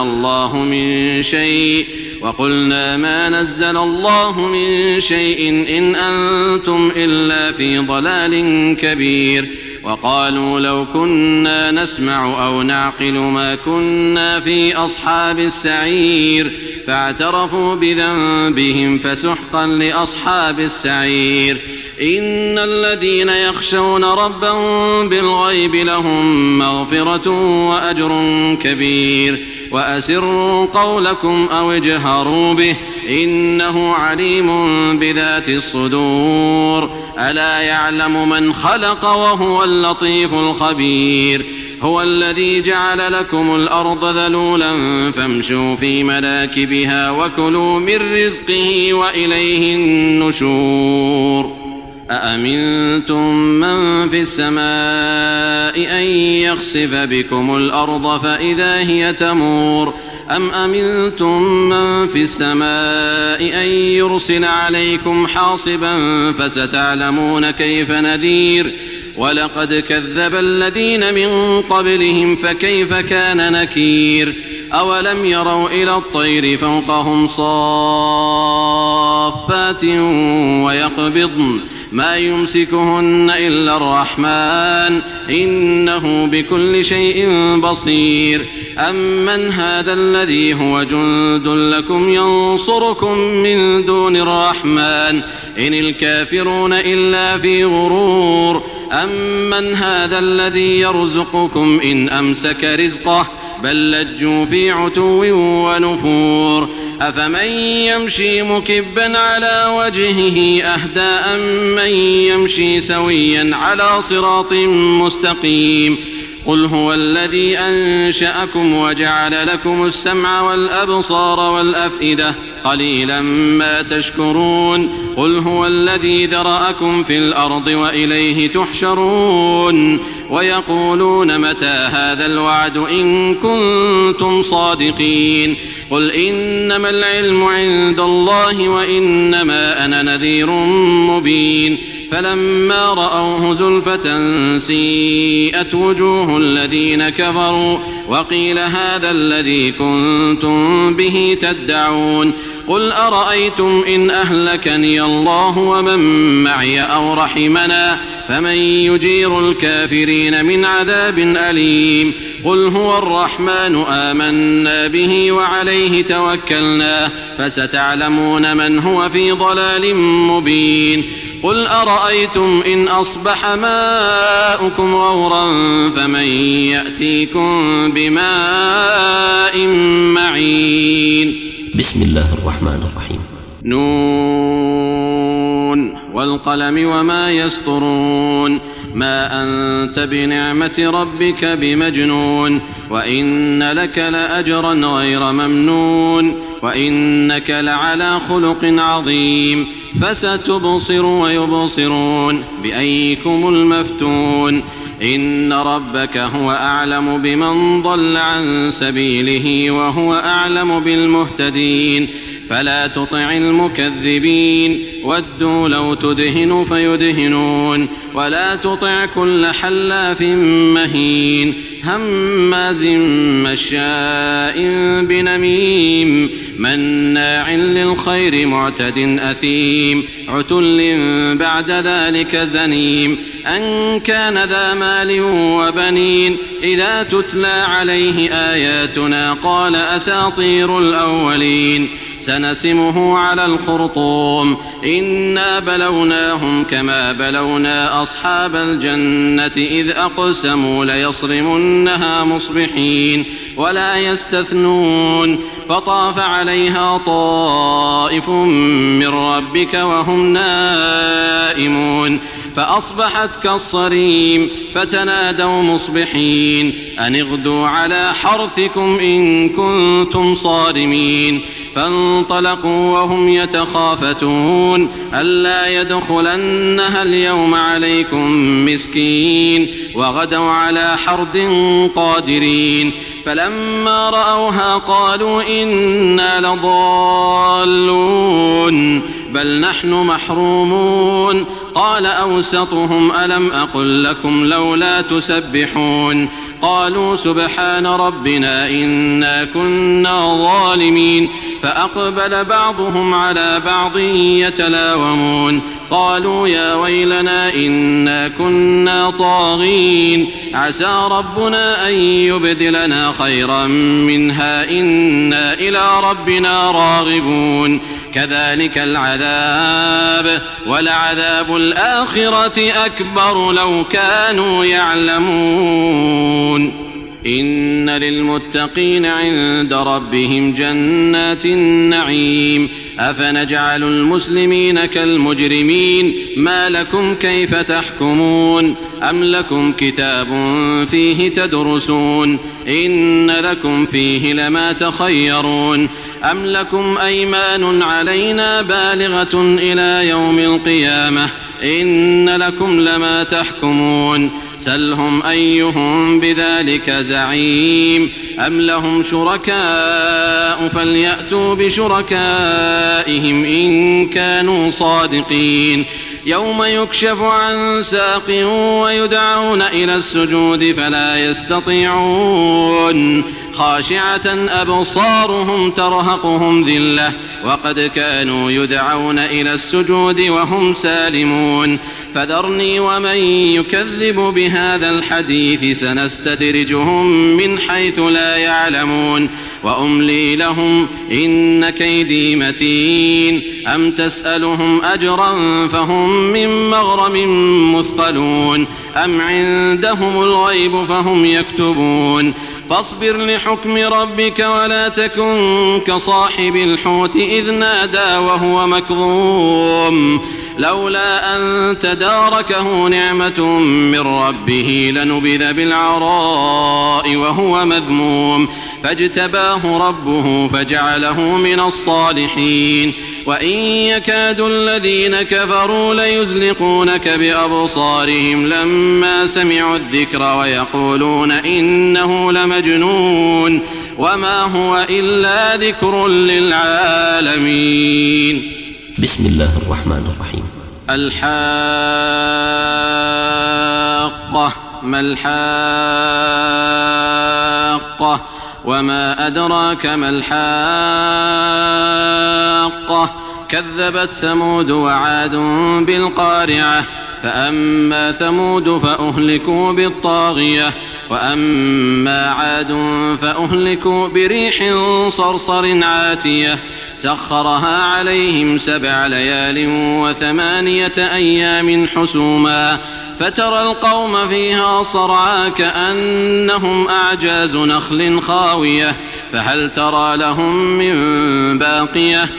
الله من شيء إن أنتم إلا في ضلال كبير، وقالوا لو كنا نسمع أو نعقل ما كنا في أصحاب السعير، فاعترفوا بذنبهم فسحقا لأصحاب السعير. إن الذين يخشون ربهم بالغيب لهم مغفرة وأجر كبير، وأسروا قولكم أو اجهروا به إنه عليم بذات الصدور، ألا يعلم من خلق وهو اللطيف الخبير. هو الذي جعل لكم الأرض ذلولا فامشوا في مناكبها وكلوا من رزقه وإليه النشور. أأمنتم من في السماء أن يخسف بكم الأرض فإذا هي تمور، أم أمنتم من في السماء أن يرسل عليكم حاصبا فستعلمون كيف نذير. ولقد كذب الذين من قبلهم فكيف كان نكير. أولم يروا إلى الطير فوقهم صافات ويقبضن ما يمسكهن إلا الرحمن إنه بكل شيء بصير. أمن هذا الذي هو جند لكم ينصركم من دون الرحمن إن الكافرون إلا في غرور. أمن هذا الذي يرزقكم إن أمسك رزقه بل لجوا في عتو ونفور. أفمن يمشي مكبا على وجهه أهدى أمن يمشي سويا على صراط مستقيم. قل هو الذي أنشأكم وجعل لكم السمع والأبصار والأفئدة قليلا ما تشكرون. قل هو الذي ذرأكم في الأرض وإليه تحشرون. ويقولون متى هذا الوعد إن كنتم صادقين. قل إنما العلم عند الله وإنما أنا نذير مبين. فلما رأوه زلفة سيئت وجوه الذين كفروا وقيل هذا الذي كنتم به تدعون. قل أرأيتم إن أهلكني الله ومن معي أو رحمنا فمن يجير الكافرين من عذاب أليم. قل هو الرحمن آمنا به وعليه توكلنا فستعلمون من هو في ضلال مبين. قل أرأيتم إن أصبح ماؤكم غورا فمن يأتيكم بماء معين. بسم الله الرحمن الرحيم. نون والقلم وما يسطرون ما أنت بنعمة ربك بمجنون وإن لك لأجرا غير ممنون وإنك لعلى خلق عظيم فستبصر ويبصرون بأيكم المفتون إن ربك هو أعلم بمن ضل عن سبيله وهو أعلم بالمهتدين فلا تطع المكذبين ودوا لو تدهن فيدهنون ولا تطع كل حلاف مهين هماز مشاء بنميم مناع للخير معتد أثيم عتل بعد ذلك زنيم أن كان ذا مال وبنين إذا تتلى عليه آياتنا قال أساطير الأولين سنسمه على الخرطوم إنا بلوناهم كما بلونا أصحاب الجنة إذ أقسموا ليصرمنها مصبحين ولا يستثنون فطاف عليها طائف من ربك وهم نائمون فأصبحت كالصريم فتنادوا مصبحين أن اغدوا على حرثكم إن كنتم صارمين فانطلقوا وهم يتخافتون ألا يدخلنها اليوم عليكم مسكين وغدوا على حرد قادرين فلما رأوها قالوا إنا لضالون بل نحن محرومون قال أوسطهم ألم أقل لكم لولا تسبحون قالوا سبحان ربنا إنا كنا ظالمين فأقبل بعضهم على بعض يتلاومون قالوا يا ويلنا إنا كنا طاغين عسى ربنا أن يبدلنا خيرا منها إنا إلى ربنا راغبون كذلك العذاب ولعذاب الآخرة أكبر لو كانوا يعلمون إن للمتقين عند ربهم جنات النعيم أفنجعل المسلمين كالمجرمين ما لكم كيف تحكمون أم لكم كتاب فيه تدرسون إن لكم فيه لما تخيرون أم لكم أيمان علينا بالغة إلى يوم القيامة إن لكم لما تحكمون سلهم أيهم بذلك زعيم أم لهم شركاء فليأتوا بشركائهم إن كانوا صادقين يوم يكشف عن ساق ويدعون إلى السجود فلا يستطيعون خاشعة أبصارهم ترهقهم ذلة وقد كانوا يدعون إلى السجود وهم سالمون فذرني ومن يكذب بهذا الحديث سنستدرجهم من حيث لا يعلمون وأملي لهم إن كيدي متين أم تسألهم أجرا فهم من مغرم مثقلون أم عندهم الغيب فهم يكتبون فاصبر لحكم ربك ولا تكن كصاحب الحوت إذ نادى وهو مكظوم لولا أن تداركه نعمة من ربه لنبذ بالعراء وهو مذموم فاجتباه ربه فجعله من الصالحين وإن يكاد الذين كفروا ليزلقونك بأبصارهم لما سمعوا الذكر ويقولون إنه لمجنون وما هو إلا ذكر للعالمين. بسم الله الرحمن الرحيم. الحاقة ما الحاقة وما أدراك ما الحاقة كذبت ثمود وعاد بالقارعة فأما ثمود فأهلكوا بالطاغية وأما عاد فأهلكوا بريح صرصر عاتية سخرها عليهم 7 ليال و8 أيام حسوما فترى القوم فيها صرعى كأنهم أعجاز نخل خاوية فهل ترى لهم من باقية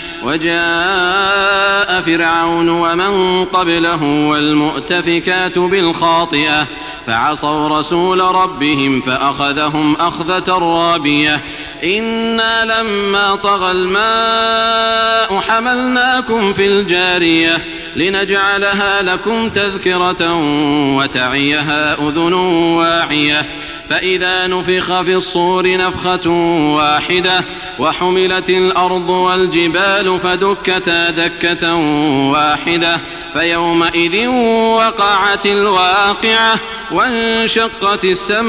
وجاء فرعون ومن قبله والمؤتفكات بالخاطئة فعصوا رسول ربهم فأخذهم أخذة رابية إنا لما طغى الماء حملناكم في الجارية لنجعلها لكم تذكرة وتعيها أذن واعية فإذا نفخ في الصور نفخة واحدة وحملت الأرض والجبال فدكتا دكة واحدة فيومئذ وقعت الواقعة وانشقت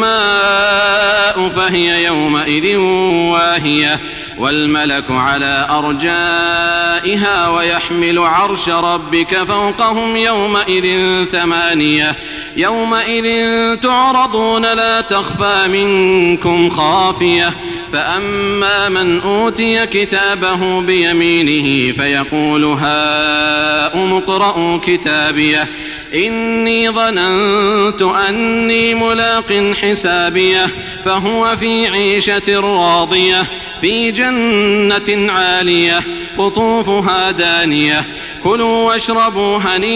السماء فهي يومئذ واهية والملك على أرجائها ويحمل عرش ربك فوقهم يومئذ 8 يومئذ تعرضون لا تخفى منكم خافية فأما من أوتي كتابه بيمينه فيقول هاؤم اقرءوا كتابيه إني ظننت أني ملاق حسابيه فهو في عيشة راضية في جنة عالية قطوفها دانية كلوا واشربوا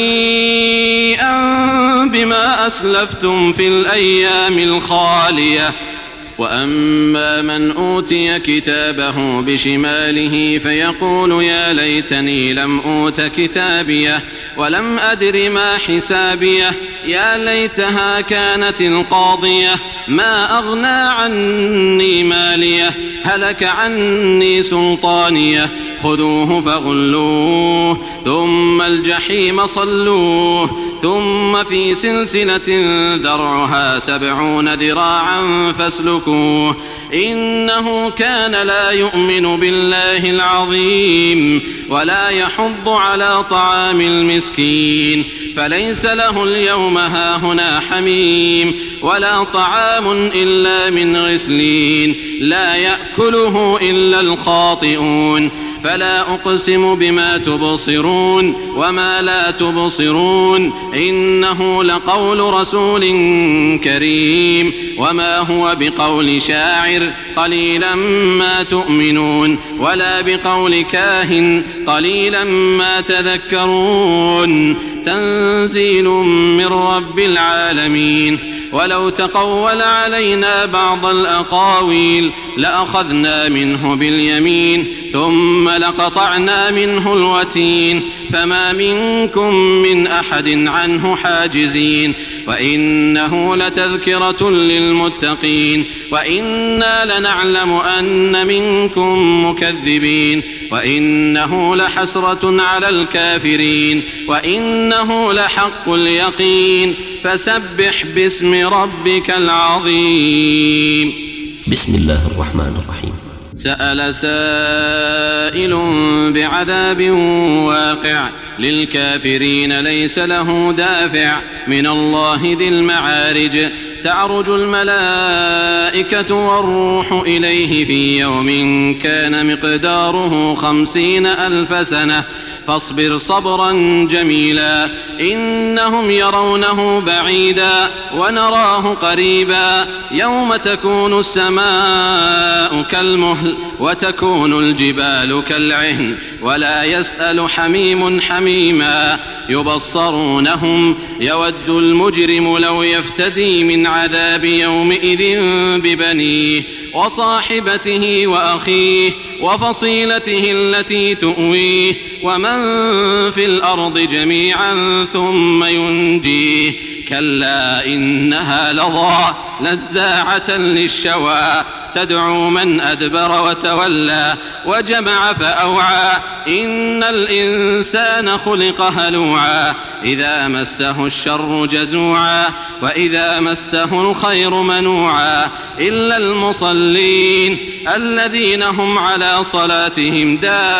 هنيئا بما أسلفتم في الأيام الخالية وأما من أوتي كتابه بشماله فيقول يا ليتني لم أوت كتابيه ولم أدر ما حسابيه يا ليتها كانت القاضية ما أغنى عني ماليه هلك عني سلطانيه خذوه فغلوه ثم الجحيم صلوه ثم في سلسلة ذرعها 70 ذراعا فاسلكوه إنه كان لا يؤمن بالله العظيم ولا يحض على طعام المسكين فليس له اليوم هاهنا حميم ولا طعام إلا من غسلين لا يأكله إلا الخاطئون فلا أقسم بما تبصرون وما لا تبصرون إنه لقول رسول كريم وما هو بقول شاعر قليلا ما تؤمنون ولا بقول كاهن قليلا ما تذكرون تنزيل من رب العالمين ولو تقول علينا بعض الأقاويل لأخذنا منه باليمين ثم لقطعنا منه الوتين فما منكم من أحد عنه حاجزين وإنه لتذكرة للمتقين وإنا لنعلم أن منكم مكذبين وإنه لحسرة على الكافرين وإنه لحق اليقين فسبح باسم ربك العظيم. بسم الله الرحمن الرحيم. سأل سائل بعذاب واقع للكافرين ليس له دافع من الله ذي المعارج تعرج الملائكة والروح إليه في يوم كان مقداره 50,000 سنة فاصبر صبرا جميلا إنهم يرونه بعيدا ونراه قريبا يوم تكون السماء كالمهل وتكون الجبال كالعهن ولا يسأل حميم حميما يبصرونهم يود المجرم لو يفتدي من عذاب يومئذ ببنيه وصاحبته وأخيه وفصيلته التي تؤويه ومن في الأرض جميعا ثم ينجيه كلا إنها لظى نزاعة للشوى تدعو من أدبر وتولى وجمع فأوعى إن الإنسان خلق هلوعا إذا مسه الشر جزوعا وإذا مسه الخير منوعا إلا المصلين الذين هم على صلاتهم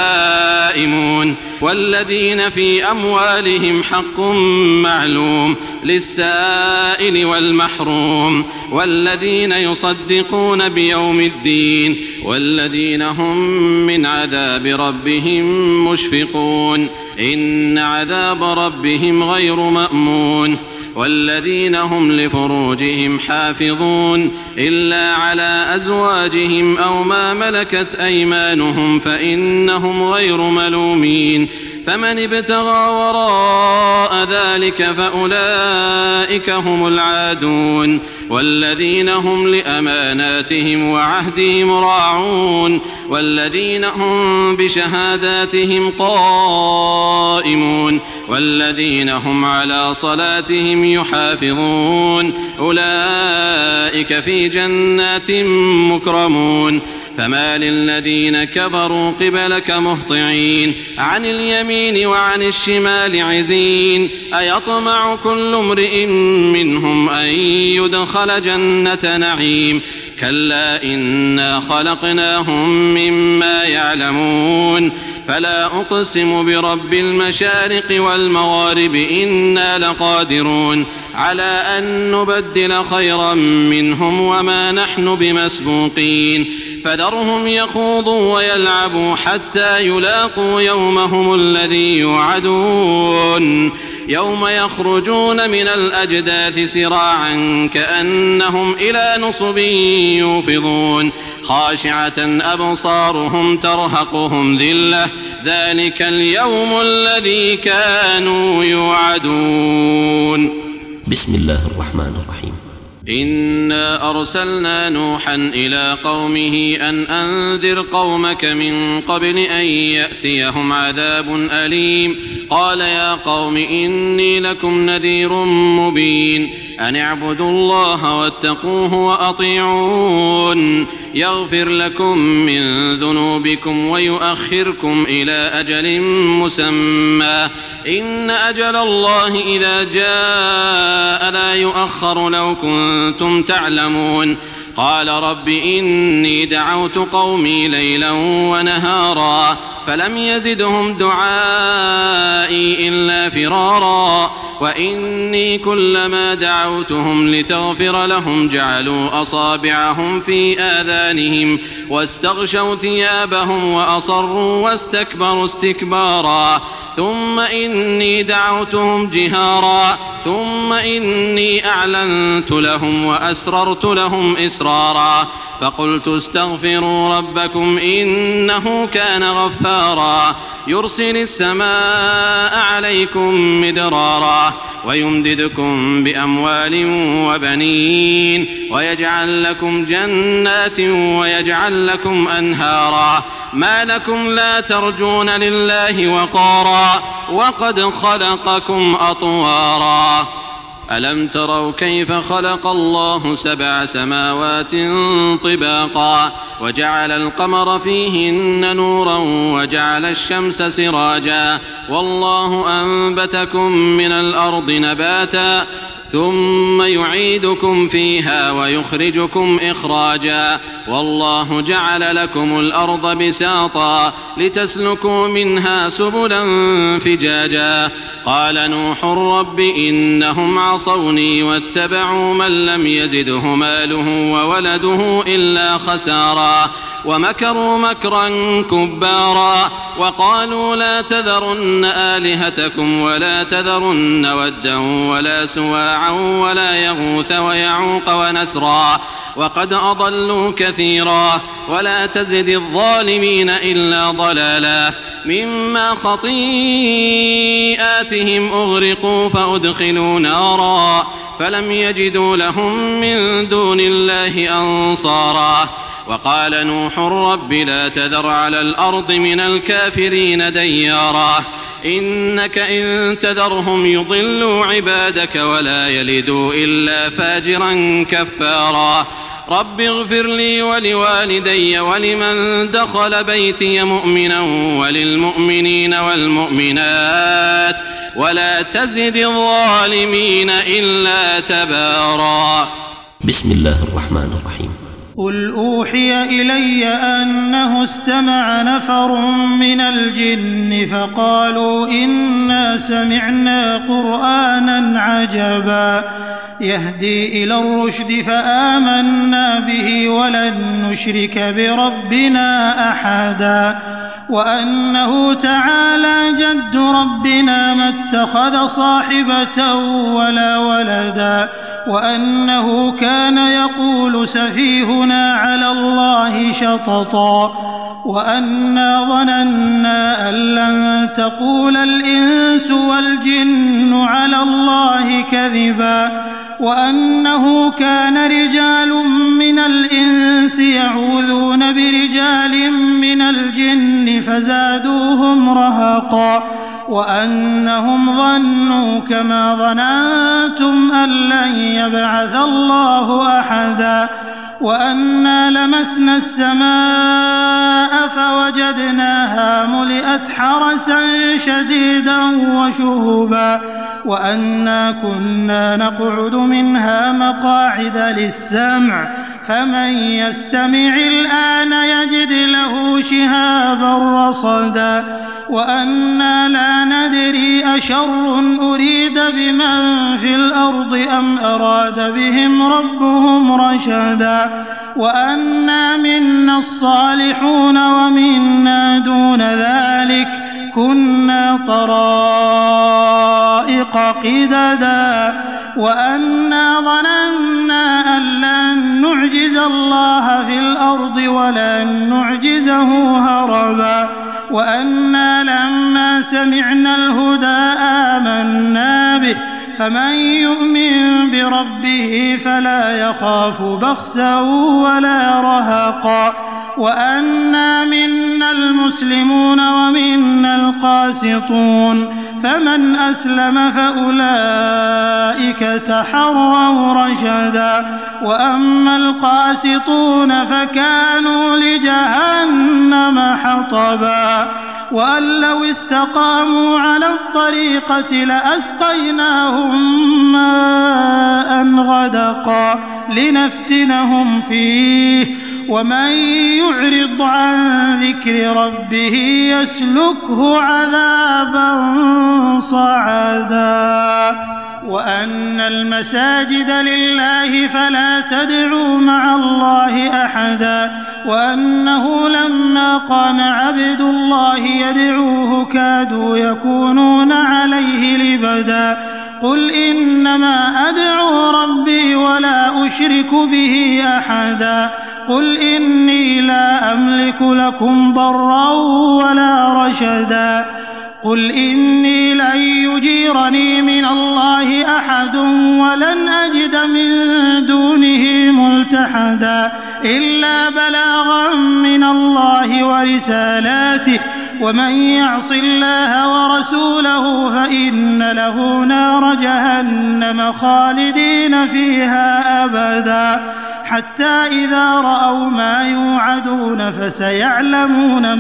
دائمون والذين في أموالهم حق معلوم للسائل والمحروم والذين يصدقون بيوم الدين والذين هم من عذاب ربهم مشفقون إن عذاب ربهم غير مأمون والذين هم لفروجهم حافظون إلا على أزواجهم أو ما ملكت أيمانهم فإنهم غير ملومين فمن ابتغى وراء ذلك فأولئك هم العادون والذين هم لأماناتهم وعهدهم راعون والذين هم بشهاداتهم قائمون والذين هم على صلاتهم يحافظون أولئك في جنات مكرمون فما للذين كفروا قبلك مهطعين عن اليمين وعن الشمال عزين أيطمع كل امرئ منهم أن يدخل جنة نعيم كلا إنا خلقناهم مما يعلمون فلا أقسم برب المشارق والمغارب إنا لقادرون على أن نبدل خيرا منهم وما نحن بمسبوقين فذرهم يخوضوا ويلعبوا حتى يلاقوا يومهم الذي يوعدون يوم يخرجون من الأجداث سراعا كأنهم إلى نصب يوفضون خاشعة أبصارهم ترهقهم ذلة ذلك اليوم الذي كانوا يوعدون. بسم الله الرحمن الرحيم. إنا أرسلنا نوحا إلى قومه أن أنذر قومك من قبل أن يأتيهم عذاب أليم قال يا قوم إني لكم نذير مبين أن اعبدوا الله واتقوه وأطيعون يغفر لكم من ذنوبكم ويؤخركم إلى أجل مسمى إن أجل الله إذا جاء لا يؤخر لو كنتم تعلمون قال رب إني دعوت قومي ليلا ونهارا فلم يزدهم دعائي إلا فرارا وإني كلما دعوتهم لتغفر لهم جعلوا أصابعهم في آذانهم واستغشوا ثيابهم وأصروا واستكبروا استكبارا ثم إني دعوتهم جهارا ثم إني أعلنت لهم وأسررت لهم إسرارا فقلت استغفروا ربكم إنه كان غفارا يرسل السماء عليكم مدرارا ويمددكم بأموال وبنين ويجعل لكم جنات ويجعل لكم أنهارا ما لكم لا ترجون لله وقارا وقد خلقكم أطوارا ألم تروا كيف خلق الله 7 سماوات طباقا وجعل القمر فيهن نورا وجعل الشمس سراجا والله أنبتكم من الأرض نباتا ثم يعيدكم فيها ويخرجكم إخراجا والله جعل لكم الأرض بساطا لتسلكوا منها سبلا فجاجا قال نوح رب إنهم عصوني واتبعوا من لم يزده ماله وولده إلا خسارا ومكروا مكرا كبارا وقالوا لا تذرن آلهتكم ولا تذرن ودا ولا سواعا ولا يغوث ويعوق ونسرا وقد أضلوا كثيرا ولا تزد الظالمين إلا ضلالا مما خطيئاتهم أغرقوا فأدخلوا نارا فلم يجدوا لهم من دون الله أنصارا وقال نوح رب لا تذر على الأرض من الكافرين ديارا إنك إن تذرهم يضلوا عبادك ولا يلدوا إلا فاجرا كفارا رب اغفر لي ولوالدي ولمن دخل بيتي مؤمنا وللمؤمنين والمؤمنات ولا تزد الظالمين إلا تبارا. بسم الله الرحمن الرحيم. قل أوحي إلي أنه استمع نفر من الجن فقالوا إنا سمعنا قرآنا عجبا يهدي إلى الرشد فآمنا به ولن نشرك بربنا أحدا وأنه تعالى جد ربنا ما اتخذ صاحبة ولا ولدا وأنه كان يقول سفيهنا على الله شططا وأنا ظننا أن لن تقول الإنس والجن على الله كذبا وأنه كان رجال من الإنس يعوذون برجال من الجن فزادوهم رهقا وأنهم ظنوا كما ظننتم أن لن يبعث الله أحدا وأنا لمسنا السماء فوجدناها ملئت حرسا شديدا وشهبا وأنا كنا نقعد منها مقاعد للسمع فمن يستمع الآن يجد له شهابا رصدا وأنا لا ندري أشر أريد بمن في الأرض أم أراد بهم ربهم رشدا وأنا منا الصالحون ومنا دون ذلك كنا طرائق قددا وأنا ظننا أن لن نعجز الله في الأرض ولن نعجزه هربا وأنا لما سمعنا الهدى آمنا به فمن يؤمن بربه فلا يخاف بخسا ولا رهقا وأنا منا المسلمون ومنا القاسطون فمن أسلم فأولئك تحروا رشدا وأما القاسطون فكانوا لجهنم حطبا وأن لو استقاموا على الطريقة لأسقيناهم ماء غدقا لنفتنهم فيه ومن يعرض عن ذكر ربه يسلكه عذابا صعدا وأن المساجد لله فلا تدعوا مع الله أحدا وأنه لما قام عبد الله يدعوه كادوا يكونون عليه لبدا قل إنما أدعو ربي ولا أشرك به أحدا قل إني لا أملك لكم ضرا ولا رشدا قل إني لن يجيرني من الله أحد ولن أجد من دونه ملتحدا إلا بلاغا من الله ورسالاته ومن يعص الله ورسوله فإن له نار جهنم خالدين فيها أبدا حتى إذا رأوا ما يوعدون فسيعلمون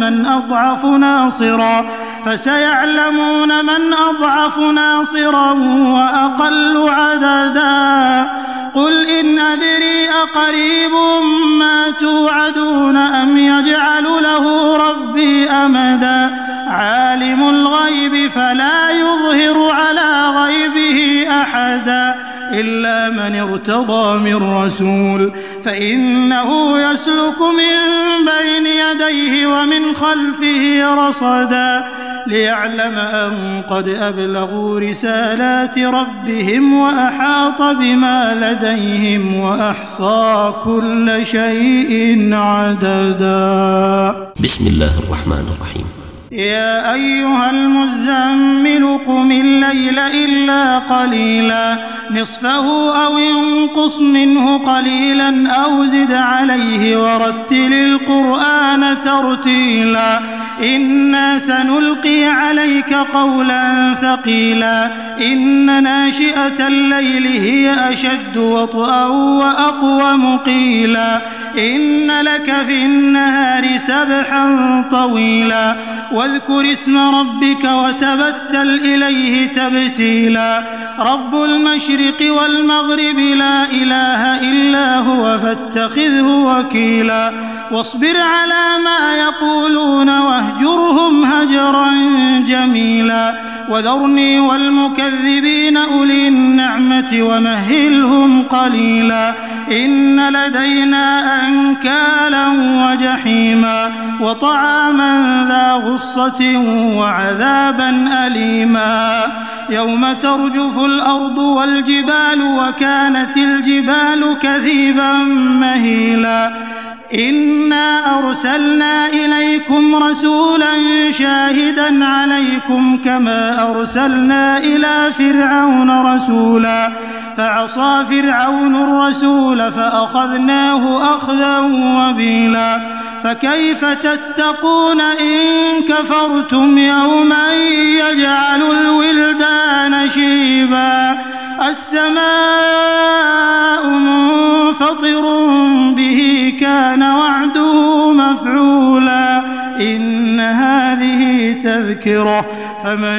من أضعف ناصرا وأقل عددا قل إن أدري أقريب ما توعدون أم يجعل له ربي أمدا عالم الغيب فلا يظهر على غيبه أحدا إلا من ارتضى من رسول فإنه يسلك من بين يديه ومن خلفه رصدا ليعلم أن قد أبلغوا رسالات ربهم وأحاط بما لديهم وأحصى كل شيء عددا. بسم الله الرحمن الرحيم. يا أيها المزمل قم الليل إلا قليلا نصفه أو انقص منه قليلا أو زد عليه ورتل القرآن ترتيلا إنا سنلقي عليك قولا ثقيلا إن ناشئة الليل هي أشد وطئا وأقوم قيلا إن لك في النهار سبحا طويلا واذكر اسم ربك وتبتل إليه تبتيلا رب المشرق والمغرب لا إله إلا هو فاتخذه وكيلا واصبر على ما يقولون واهجرهم هجرا جميلا وذرني والمكذبين أولي النعمة ومهلهم قليلا إن لدينا أنكالا وجحيما وطعاما ذا غصة وعذابا أليما يوم ترجف الأرض والجبال وكانت الجبال كثيبا مهيلا إنا أرسلنا إليكم رسولا شاهدا عليكم كما أرسلنا إلى فرعون رسولا فعصى فرعون الرسول فأخذناه أخذا وبيلا فكيف تتقون إن كفرتم يوما يجعل الولدان شيبا السماء منفطر به كان وعده مفعولا إن هذه تذكرة فمن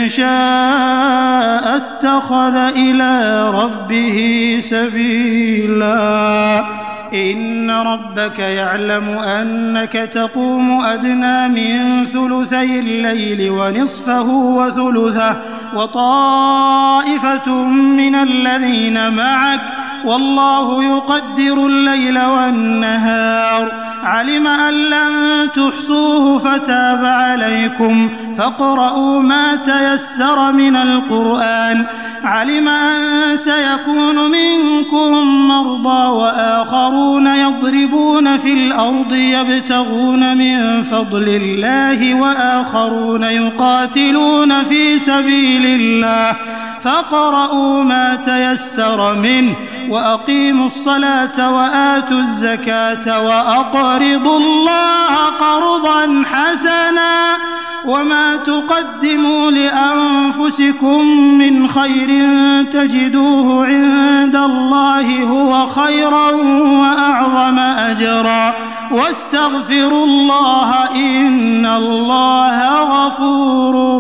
شاء اتخذ إلى ربه سبيلا إن ربك يعلم أنك تقوم أدنى من ثلثي الليل ونصفه وثلثه وطائفة من الذين معك والله يقدر الليل والنهار علم أن لن تحصوه فتاب عليكم فاقرؤوا ما تيسر من القرآن علم أن سيكون منكم مرضى وآخرون يضربون في الأرض يبتغون من فضل الله وآخرون يقاتلون في سبيل الله فاقرؤوا ما تيسر منه وأقيموا الصلاة وآتوا الزكاة وأقرضوا الله قرضا حسنا وما تقدموا لأنفسكم من خير تجدوه عند الله هو خيرا وأعظم أجرا واستغفروا الله إن الله غفور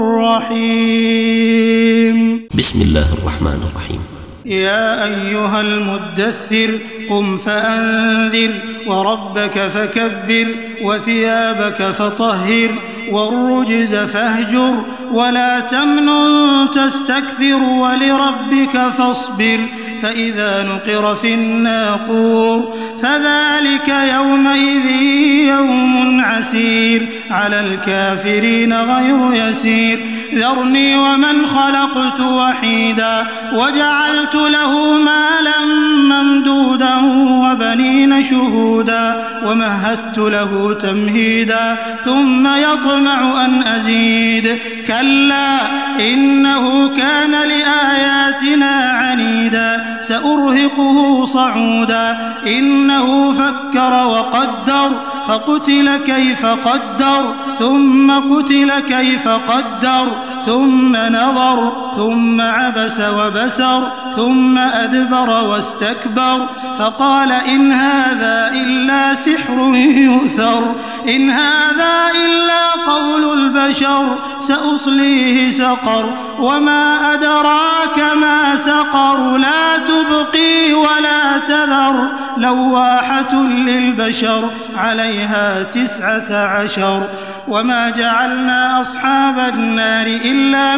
رحيم. بسم الله الرحمن الرحيم. يا أيها المدثر قم فأنذر وربك فكبر وثيابك فطهر والرجز فاهجر ولا تمنن تستكثر ولربك فاصبر فإذا نقر في الناقور فذلك يومئذ يوم عسير على الكافرين غير يسير ذرني ومن خلقت وحيدا وجعلت له مالا ممدودا وبنين شهودا ومهدت له تمهيدا ثم يطمع أن أزيد كلا إنه كان لآياتنا عنيدا سأرهقه صعودا إنه فكر وقدر فقتل كيف قدر ثم قتل كيف قدر ثم نظر ثم عبس وبسر ثم أدبر واستكبر فقال إن هذا إلا سحر يؤثر إن هذا إلا قول البشر سأصليه سقر وما أدراك ما سقر لا تبقي ولا تذر لواحة للبشر عليها 19 وما جعلنا أصحاب النار إلا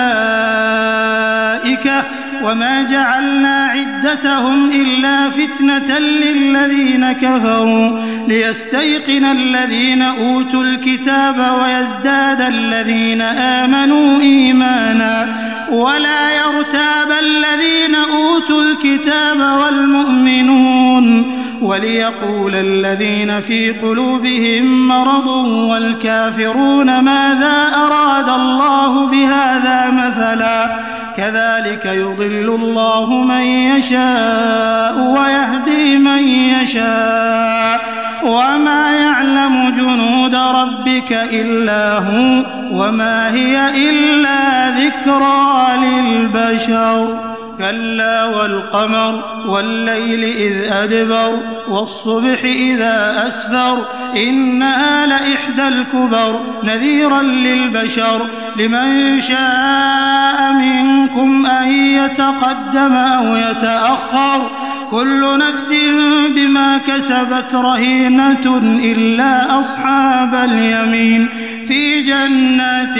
ملائكة وما جعلنا عدتهم إلا فتنة للذين كفروا ليستيقن الذين أوتوا الكتاب ويزداد الذين آمنوا إيمانا ولا يرتاب الذين أوتوا الكتاب والمؤمنون وليقول الذين في قلوبهم مرض والكافرون ماذا أراد الله بهذا مثلا كذلك يضل الله من يشاء ويهدي من يشاء وما يعلم جنود ربك إلا هو وما هي إلا ذكرى للبشر كلا والقمر والليل إذ أدبر والصبح إذا أسفر إنها لإحدى الكبر نذيرا للبشر لمن شاء منكم أن يتقدم أو يتأخر كل نفس بما كسبت رهينة إلا أصحاب اليمين في جنات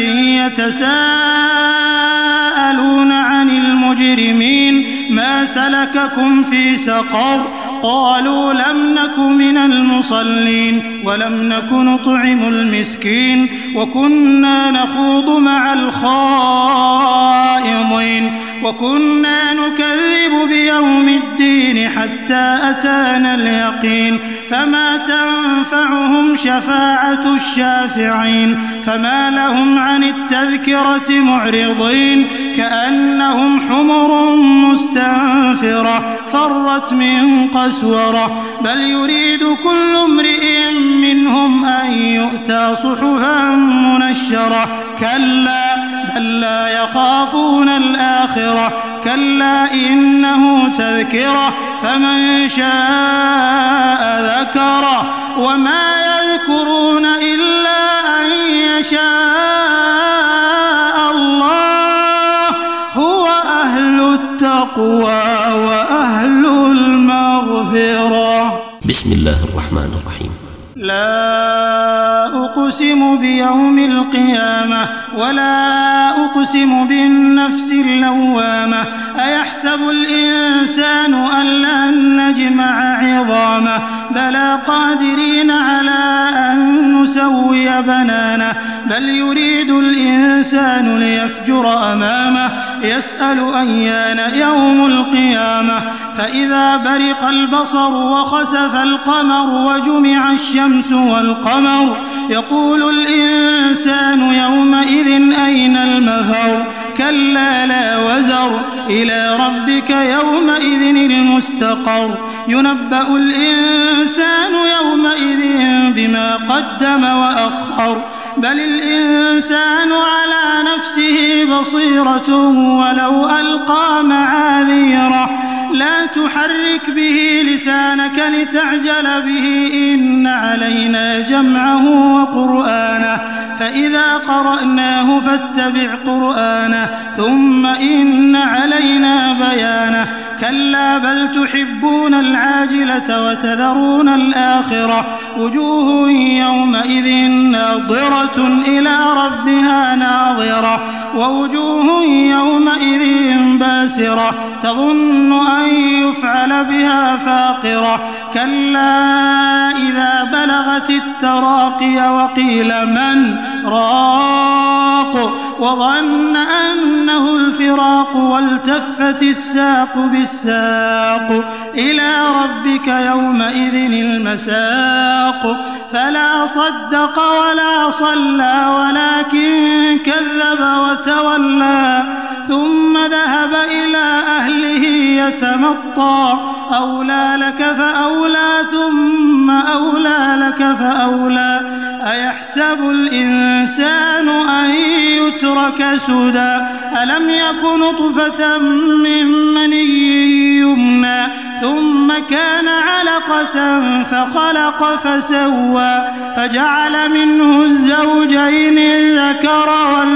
يتساءلون عن المجرمين ما سلككم في سقر قالوا لم نك من المصلين ولم نك نطعم المسكين وكنا نخوض مع الخائضين وكنا نكذب بيوم الدين حتى أتانا اليقين فما تنفعهم شفاعة الشافعين فما لهم عن التذكرة معرضين كأنهم حمر مستنفرة فرت من قسورة بل يريد كل امرئ منهم أن يؤتى صحفا منشرة كلا بل لا يخافون الآخرة كلا إنه تذكرة فمن شاء ذكره وما يذكرون إلا أن يشاء الله هو أهل التقوى وأهل المغفرة. بسم الله الرحمن الرحيم. لا أقسم بيوم القيامة ولا أقسم بالنفس اللوامة أيحسب الإنسان أن لن نجمع عظامه بلى قادرين على أن نسوي بنانه بل يريد الإنسان ليفجر أمامه يسأل أيان يوم القيامة فإذا برق البصر وخسف القمر وجمع الشمس والقمر يقول الإنسان يومئذ أين المفر كلا لا وزر إلى ربك يومئذ المستقر ينبأ الإنسان يومئذ بما قدم وأخر بل الإنسان على نفسه بصيرة ولو ألقى معاذيره لا تحرك به لسانك لتعجل به إن علينا جمعه وقرآنه فإذا قرأناه فاتبع قرآنه ثم إن علينا بيانه كلا بل تحبون العاجلة وتذرون الآخرة وجوه يومئذ ناظرة إلى ربها ناظرة ووجوه يومئذ باسرة تظن أن يفعل بها فاقرة كلا إذا بلغت التراقي وقيل من راق وظن أنه الفراق والتفت الساق بالساق إلى ربك يومئذ المساق فلا صدق ولا صلى ولكن كذب وتولى ثم ذهب إلى أهله يتمطى أولى لك فأولى ثم أولى لك فأولى أيحسب الإنسان أن يترك سدى ألم يك نطفة من مني يمنى ثم كان علقة فخلق فسوى فجعل منه الزوجين الذكر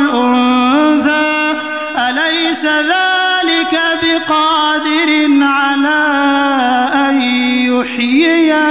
والأنثى أليس ذلك بقادر على أن يحيي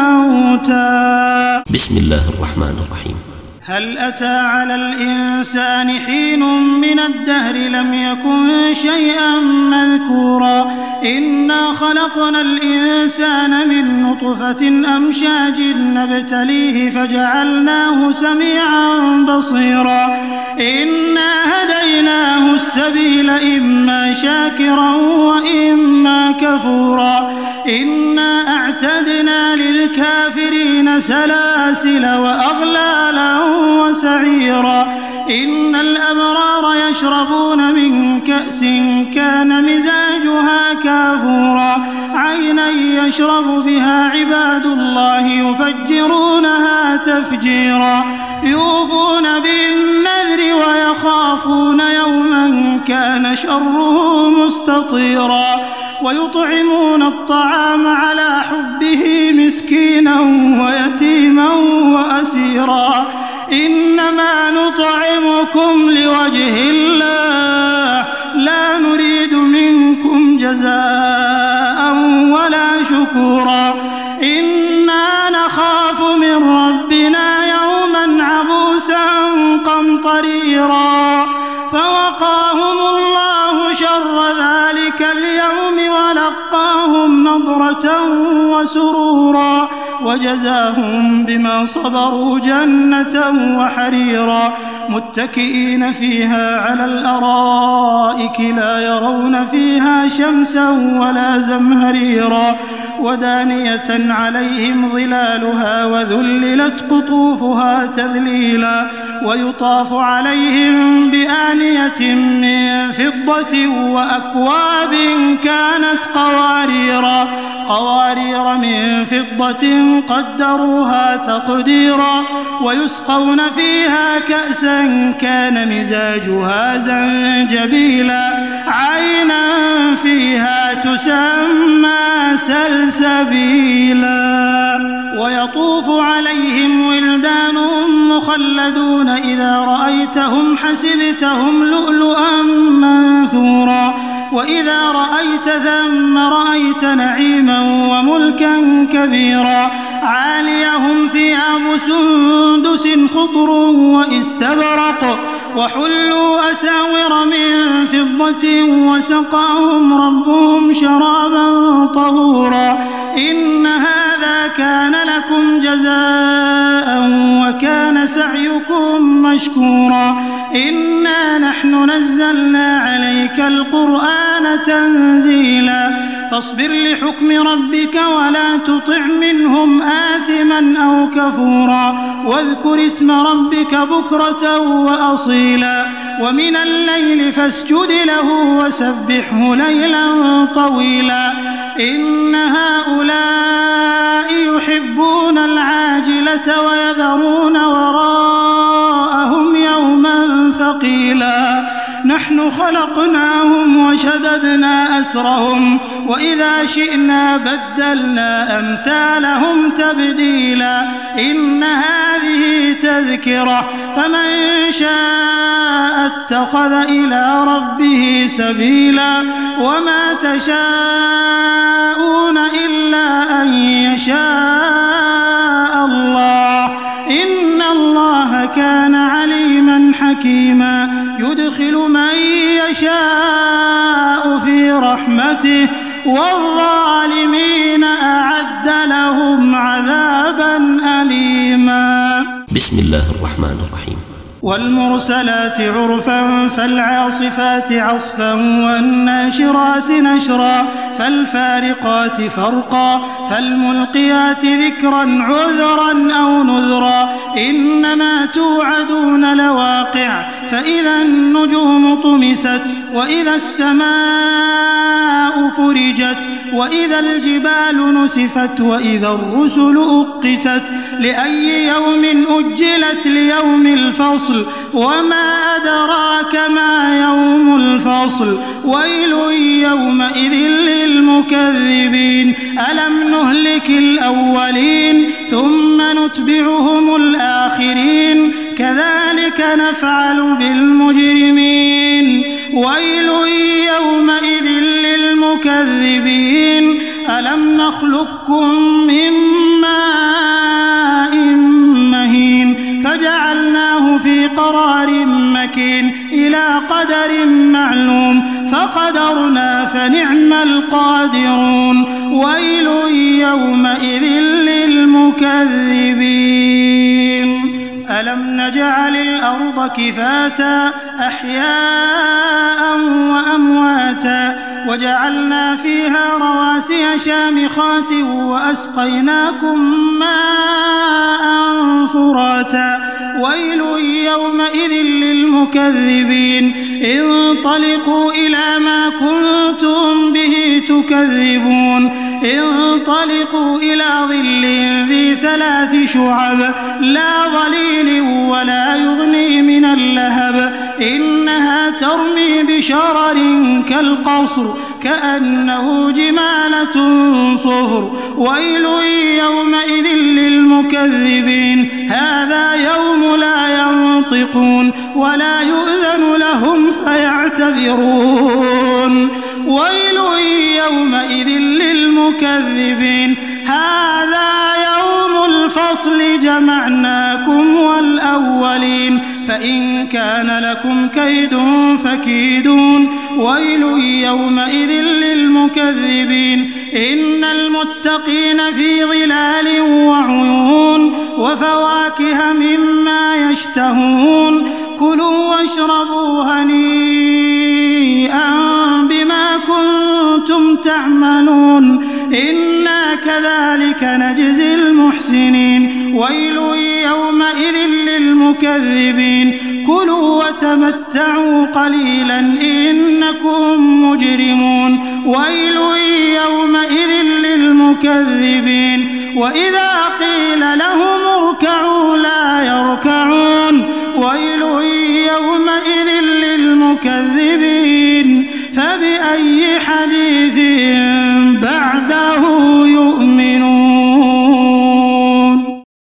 الموتى. بسم الله الرحمن الرحيم. هل أتى على الإنسان حين من الدهر لم يكن شيئا مذكورا إنا خلقنا الإنسان من نطفة أمشاج نبتليه فجعلناه سميعا بصيرا إنا هديناه السبيل إما شاكرا وإما كفورا إنا أعتدنا للكافرين سلاسل وأغلالا وسعيرا إن الأبرار يشربون من كأس كان مزاجها كافورا عينا يشرب بها عباد الله يفجرونها تفجيرا يوفون بالنذر ويخافون يوما كان شره مستطيرا ويطعمون الطعام على حبه مسكينا ويتيما وأسيرا إنما نطعمكم لوجه الله لا نريد منكم جزاء ولا شكورا إنا نخاف من ربنا يوما عبوسا قمطريرا فوقاهم الله شر ذلك اليوم ولقاهم نضرة وسرورا وجزاهم بما صبروا جنة وحريرا متكئين فيها على الأرائك لا يرون فيها شمسا ولا زمهريرا ودانية عليهم ظلالها وذللت قطوفها تذليلا ويطاف عليهم بآنية من فضة وأكواب كانت قوارير من فضة قدروها تقديرا ويسقون فيها كأسا كان مزاجها زنجبيلا عينا فيها تسمى سلسبيلا ويطوف عليهم ولدان مخلدون إذا رأيتهم حسبتهم لؤلؤا منثورا وإذا رأيت ثم رأيت نعيما وملكا كبيرا عاليهم ثياب سندس خضر واستبرق وحلوا أساور من فضة وسقاهم ربهم شرابا طهورا إن هذا كان لكم جزاء وكان سعيكم مشكورا إنا نحن نزلنا عليك القرآن تنزيلا فاصبر لحكم ربك ولا تطع منهم آثما أو كفورا واذكر اسم ربك بكرة وأصيلا ومن الليل فاسجد له وسبحه ليلا طويلا إن هؤلاء يحبون العاجلة ويذرون وراءهم يوما ثقيلا نحن خلقناهم وشددنا أسرهم وإذا شئنا بدلنا أمثالهم تبديلا إن هذه تذكرة فمن شاء اتخذ إلى ربه سبيلا وما تشاءون إلا أن يشاء الله إن الله كان عليما حكيما يدخل من يشاء في رحمته والظالمين أعد لهم عذابا أليما بسم الله الرحمن الرحيم والمرسلات عرفا فالعاصفات عصفا والناشرات نشرا فالفارقات فرقا فالملقيات ذكرا عذرا أو نذرا إنما توعدون لواقع فإذا النجوم طمست وإذا السماء فرجت وإذا الجبال نسفت وإذا الرسل أقتت لأي يوم أجلت ليوم الفصل وما أدراك ما يوم الفصل ويل يومئذ للمكذبين ألم نهلك الأولين ثم نتبعهم الآخرين كذلك نفعل بالمجرمين ويل يومئذ للمكذبين ألم نخلقكم من ماء مهين فجعلناه في قرار مكين إلى قدر معلوم فقدرنا فنعم القادرون ويل يومئذ للمكذبين ألم نجعل الأرض كفاتا أحياء وأمواتا وجعلنا فيها رواسي شامخات وأسقيناكم ماء فراتا ويل يومئذ للمكذبين انطلقوا إلى ما كنتم به تكذبون انطلقوا إلى ظل ذي 3 شعب لا ظليل ولا يغني من اللهب إنها ترمي بشرر كالقصر كأنه جمالة صفر ويل يومئذ للمكذبين هذا يوم لا ينطقون ولا يؤذن لهم فيعتذرون ويل يومئذ للمكذبين هذا يوم الفصل جمعناكم والأولين فإن كان لكم كيد فكيدون ويل يومئذ للمكذبين إن المتقين في ظلال وعيون وفواكه مما يشتهون كلوا واشربوا هنيئا بما كنتم تعملون إنا كذلك نجزي المحسنين ويل يومئذ للمكذبين كلوا وتمتعوا قليلا إنكم مجرمون ويل يومئذ للمكذبين وإذا قيل لهم اركعوا لا يركعون ويل يومئذ للمكذبين فبأي حديث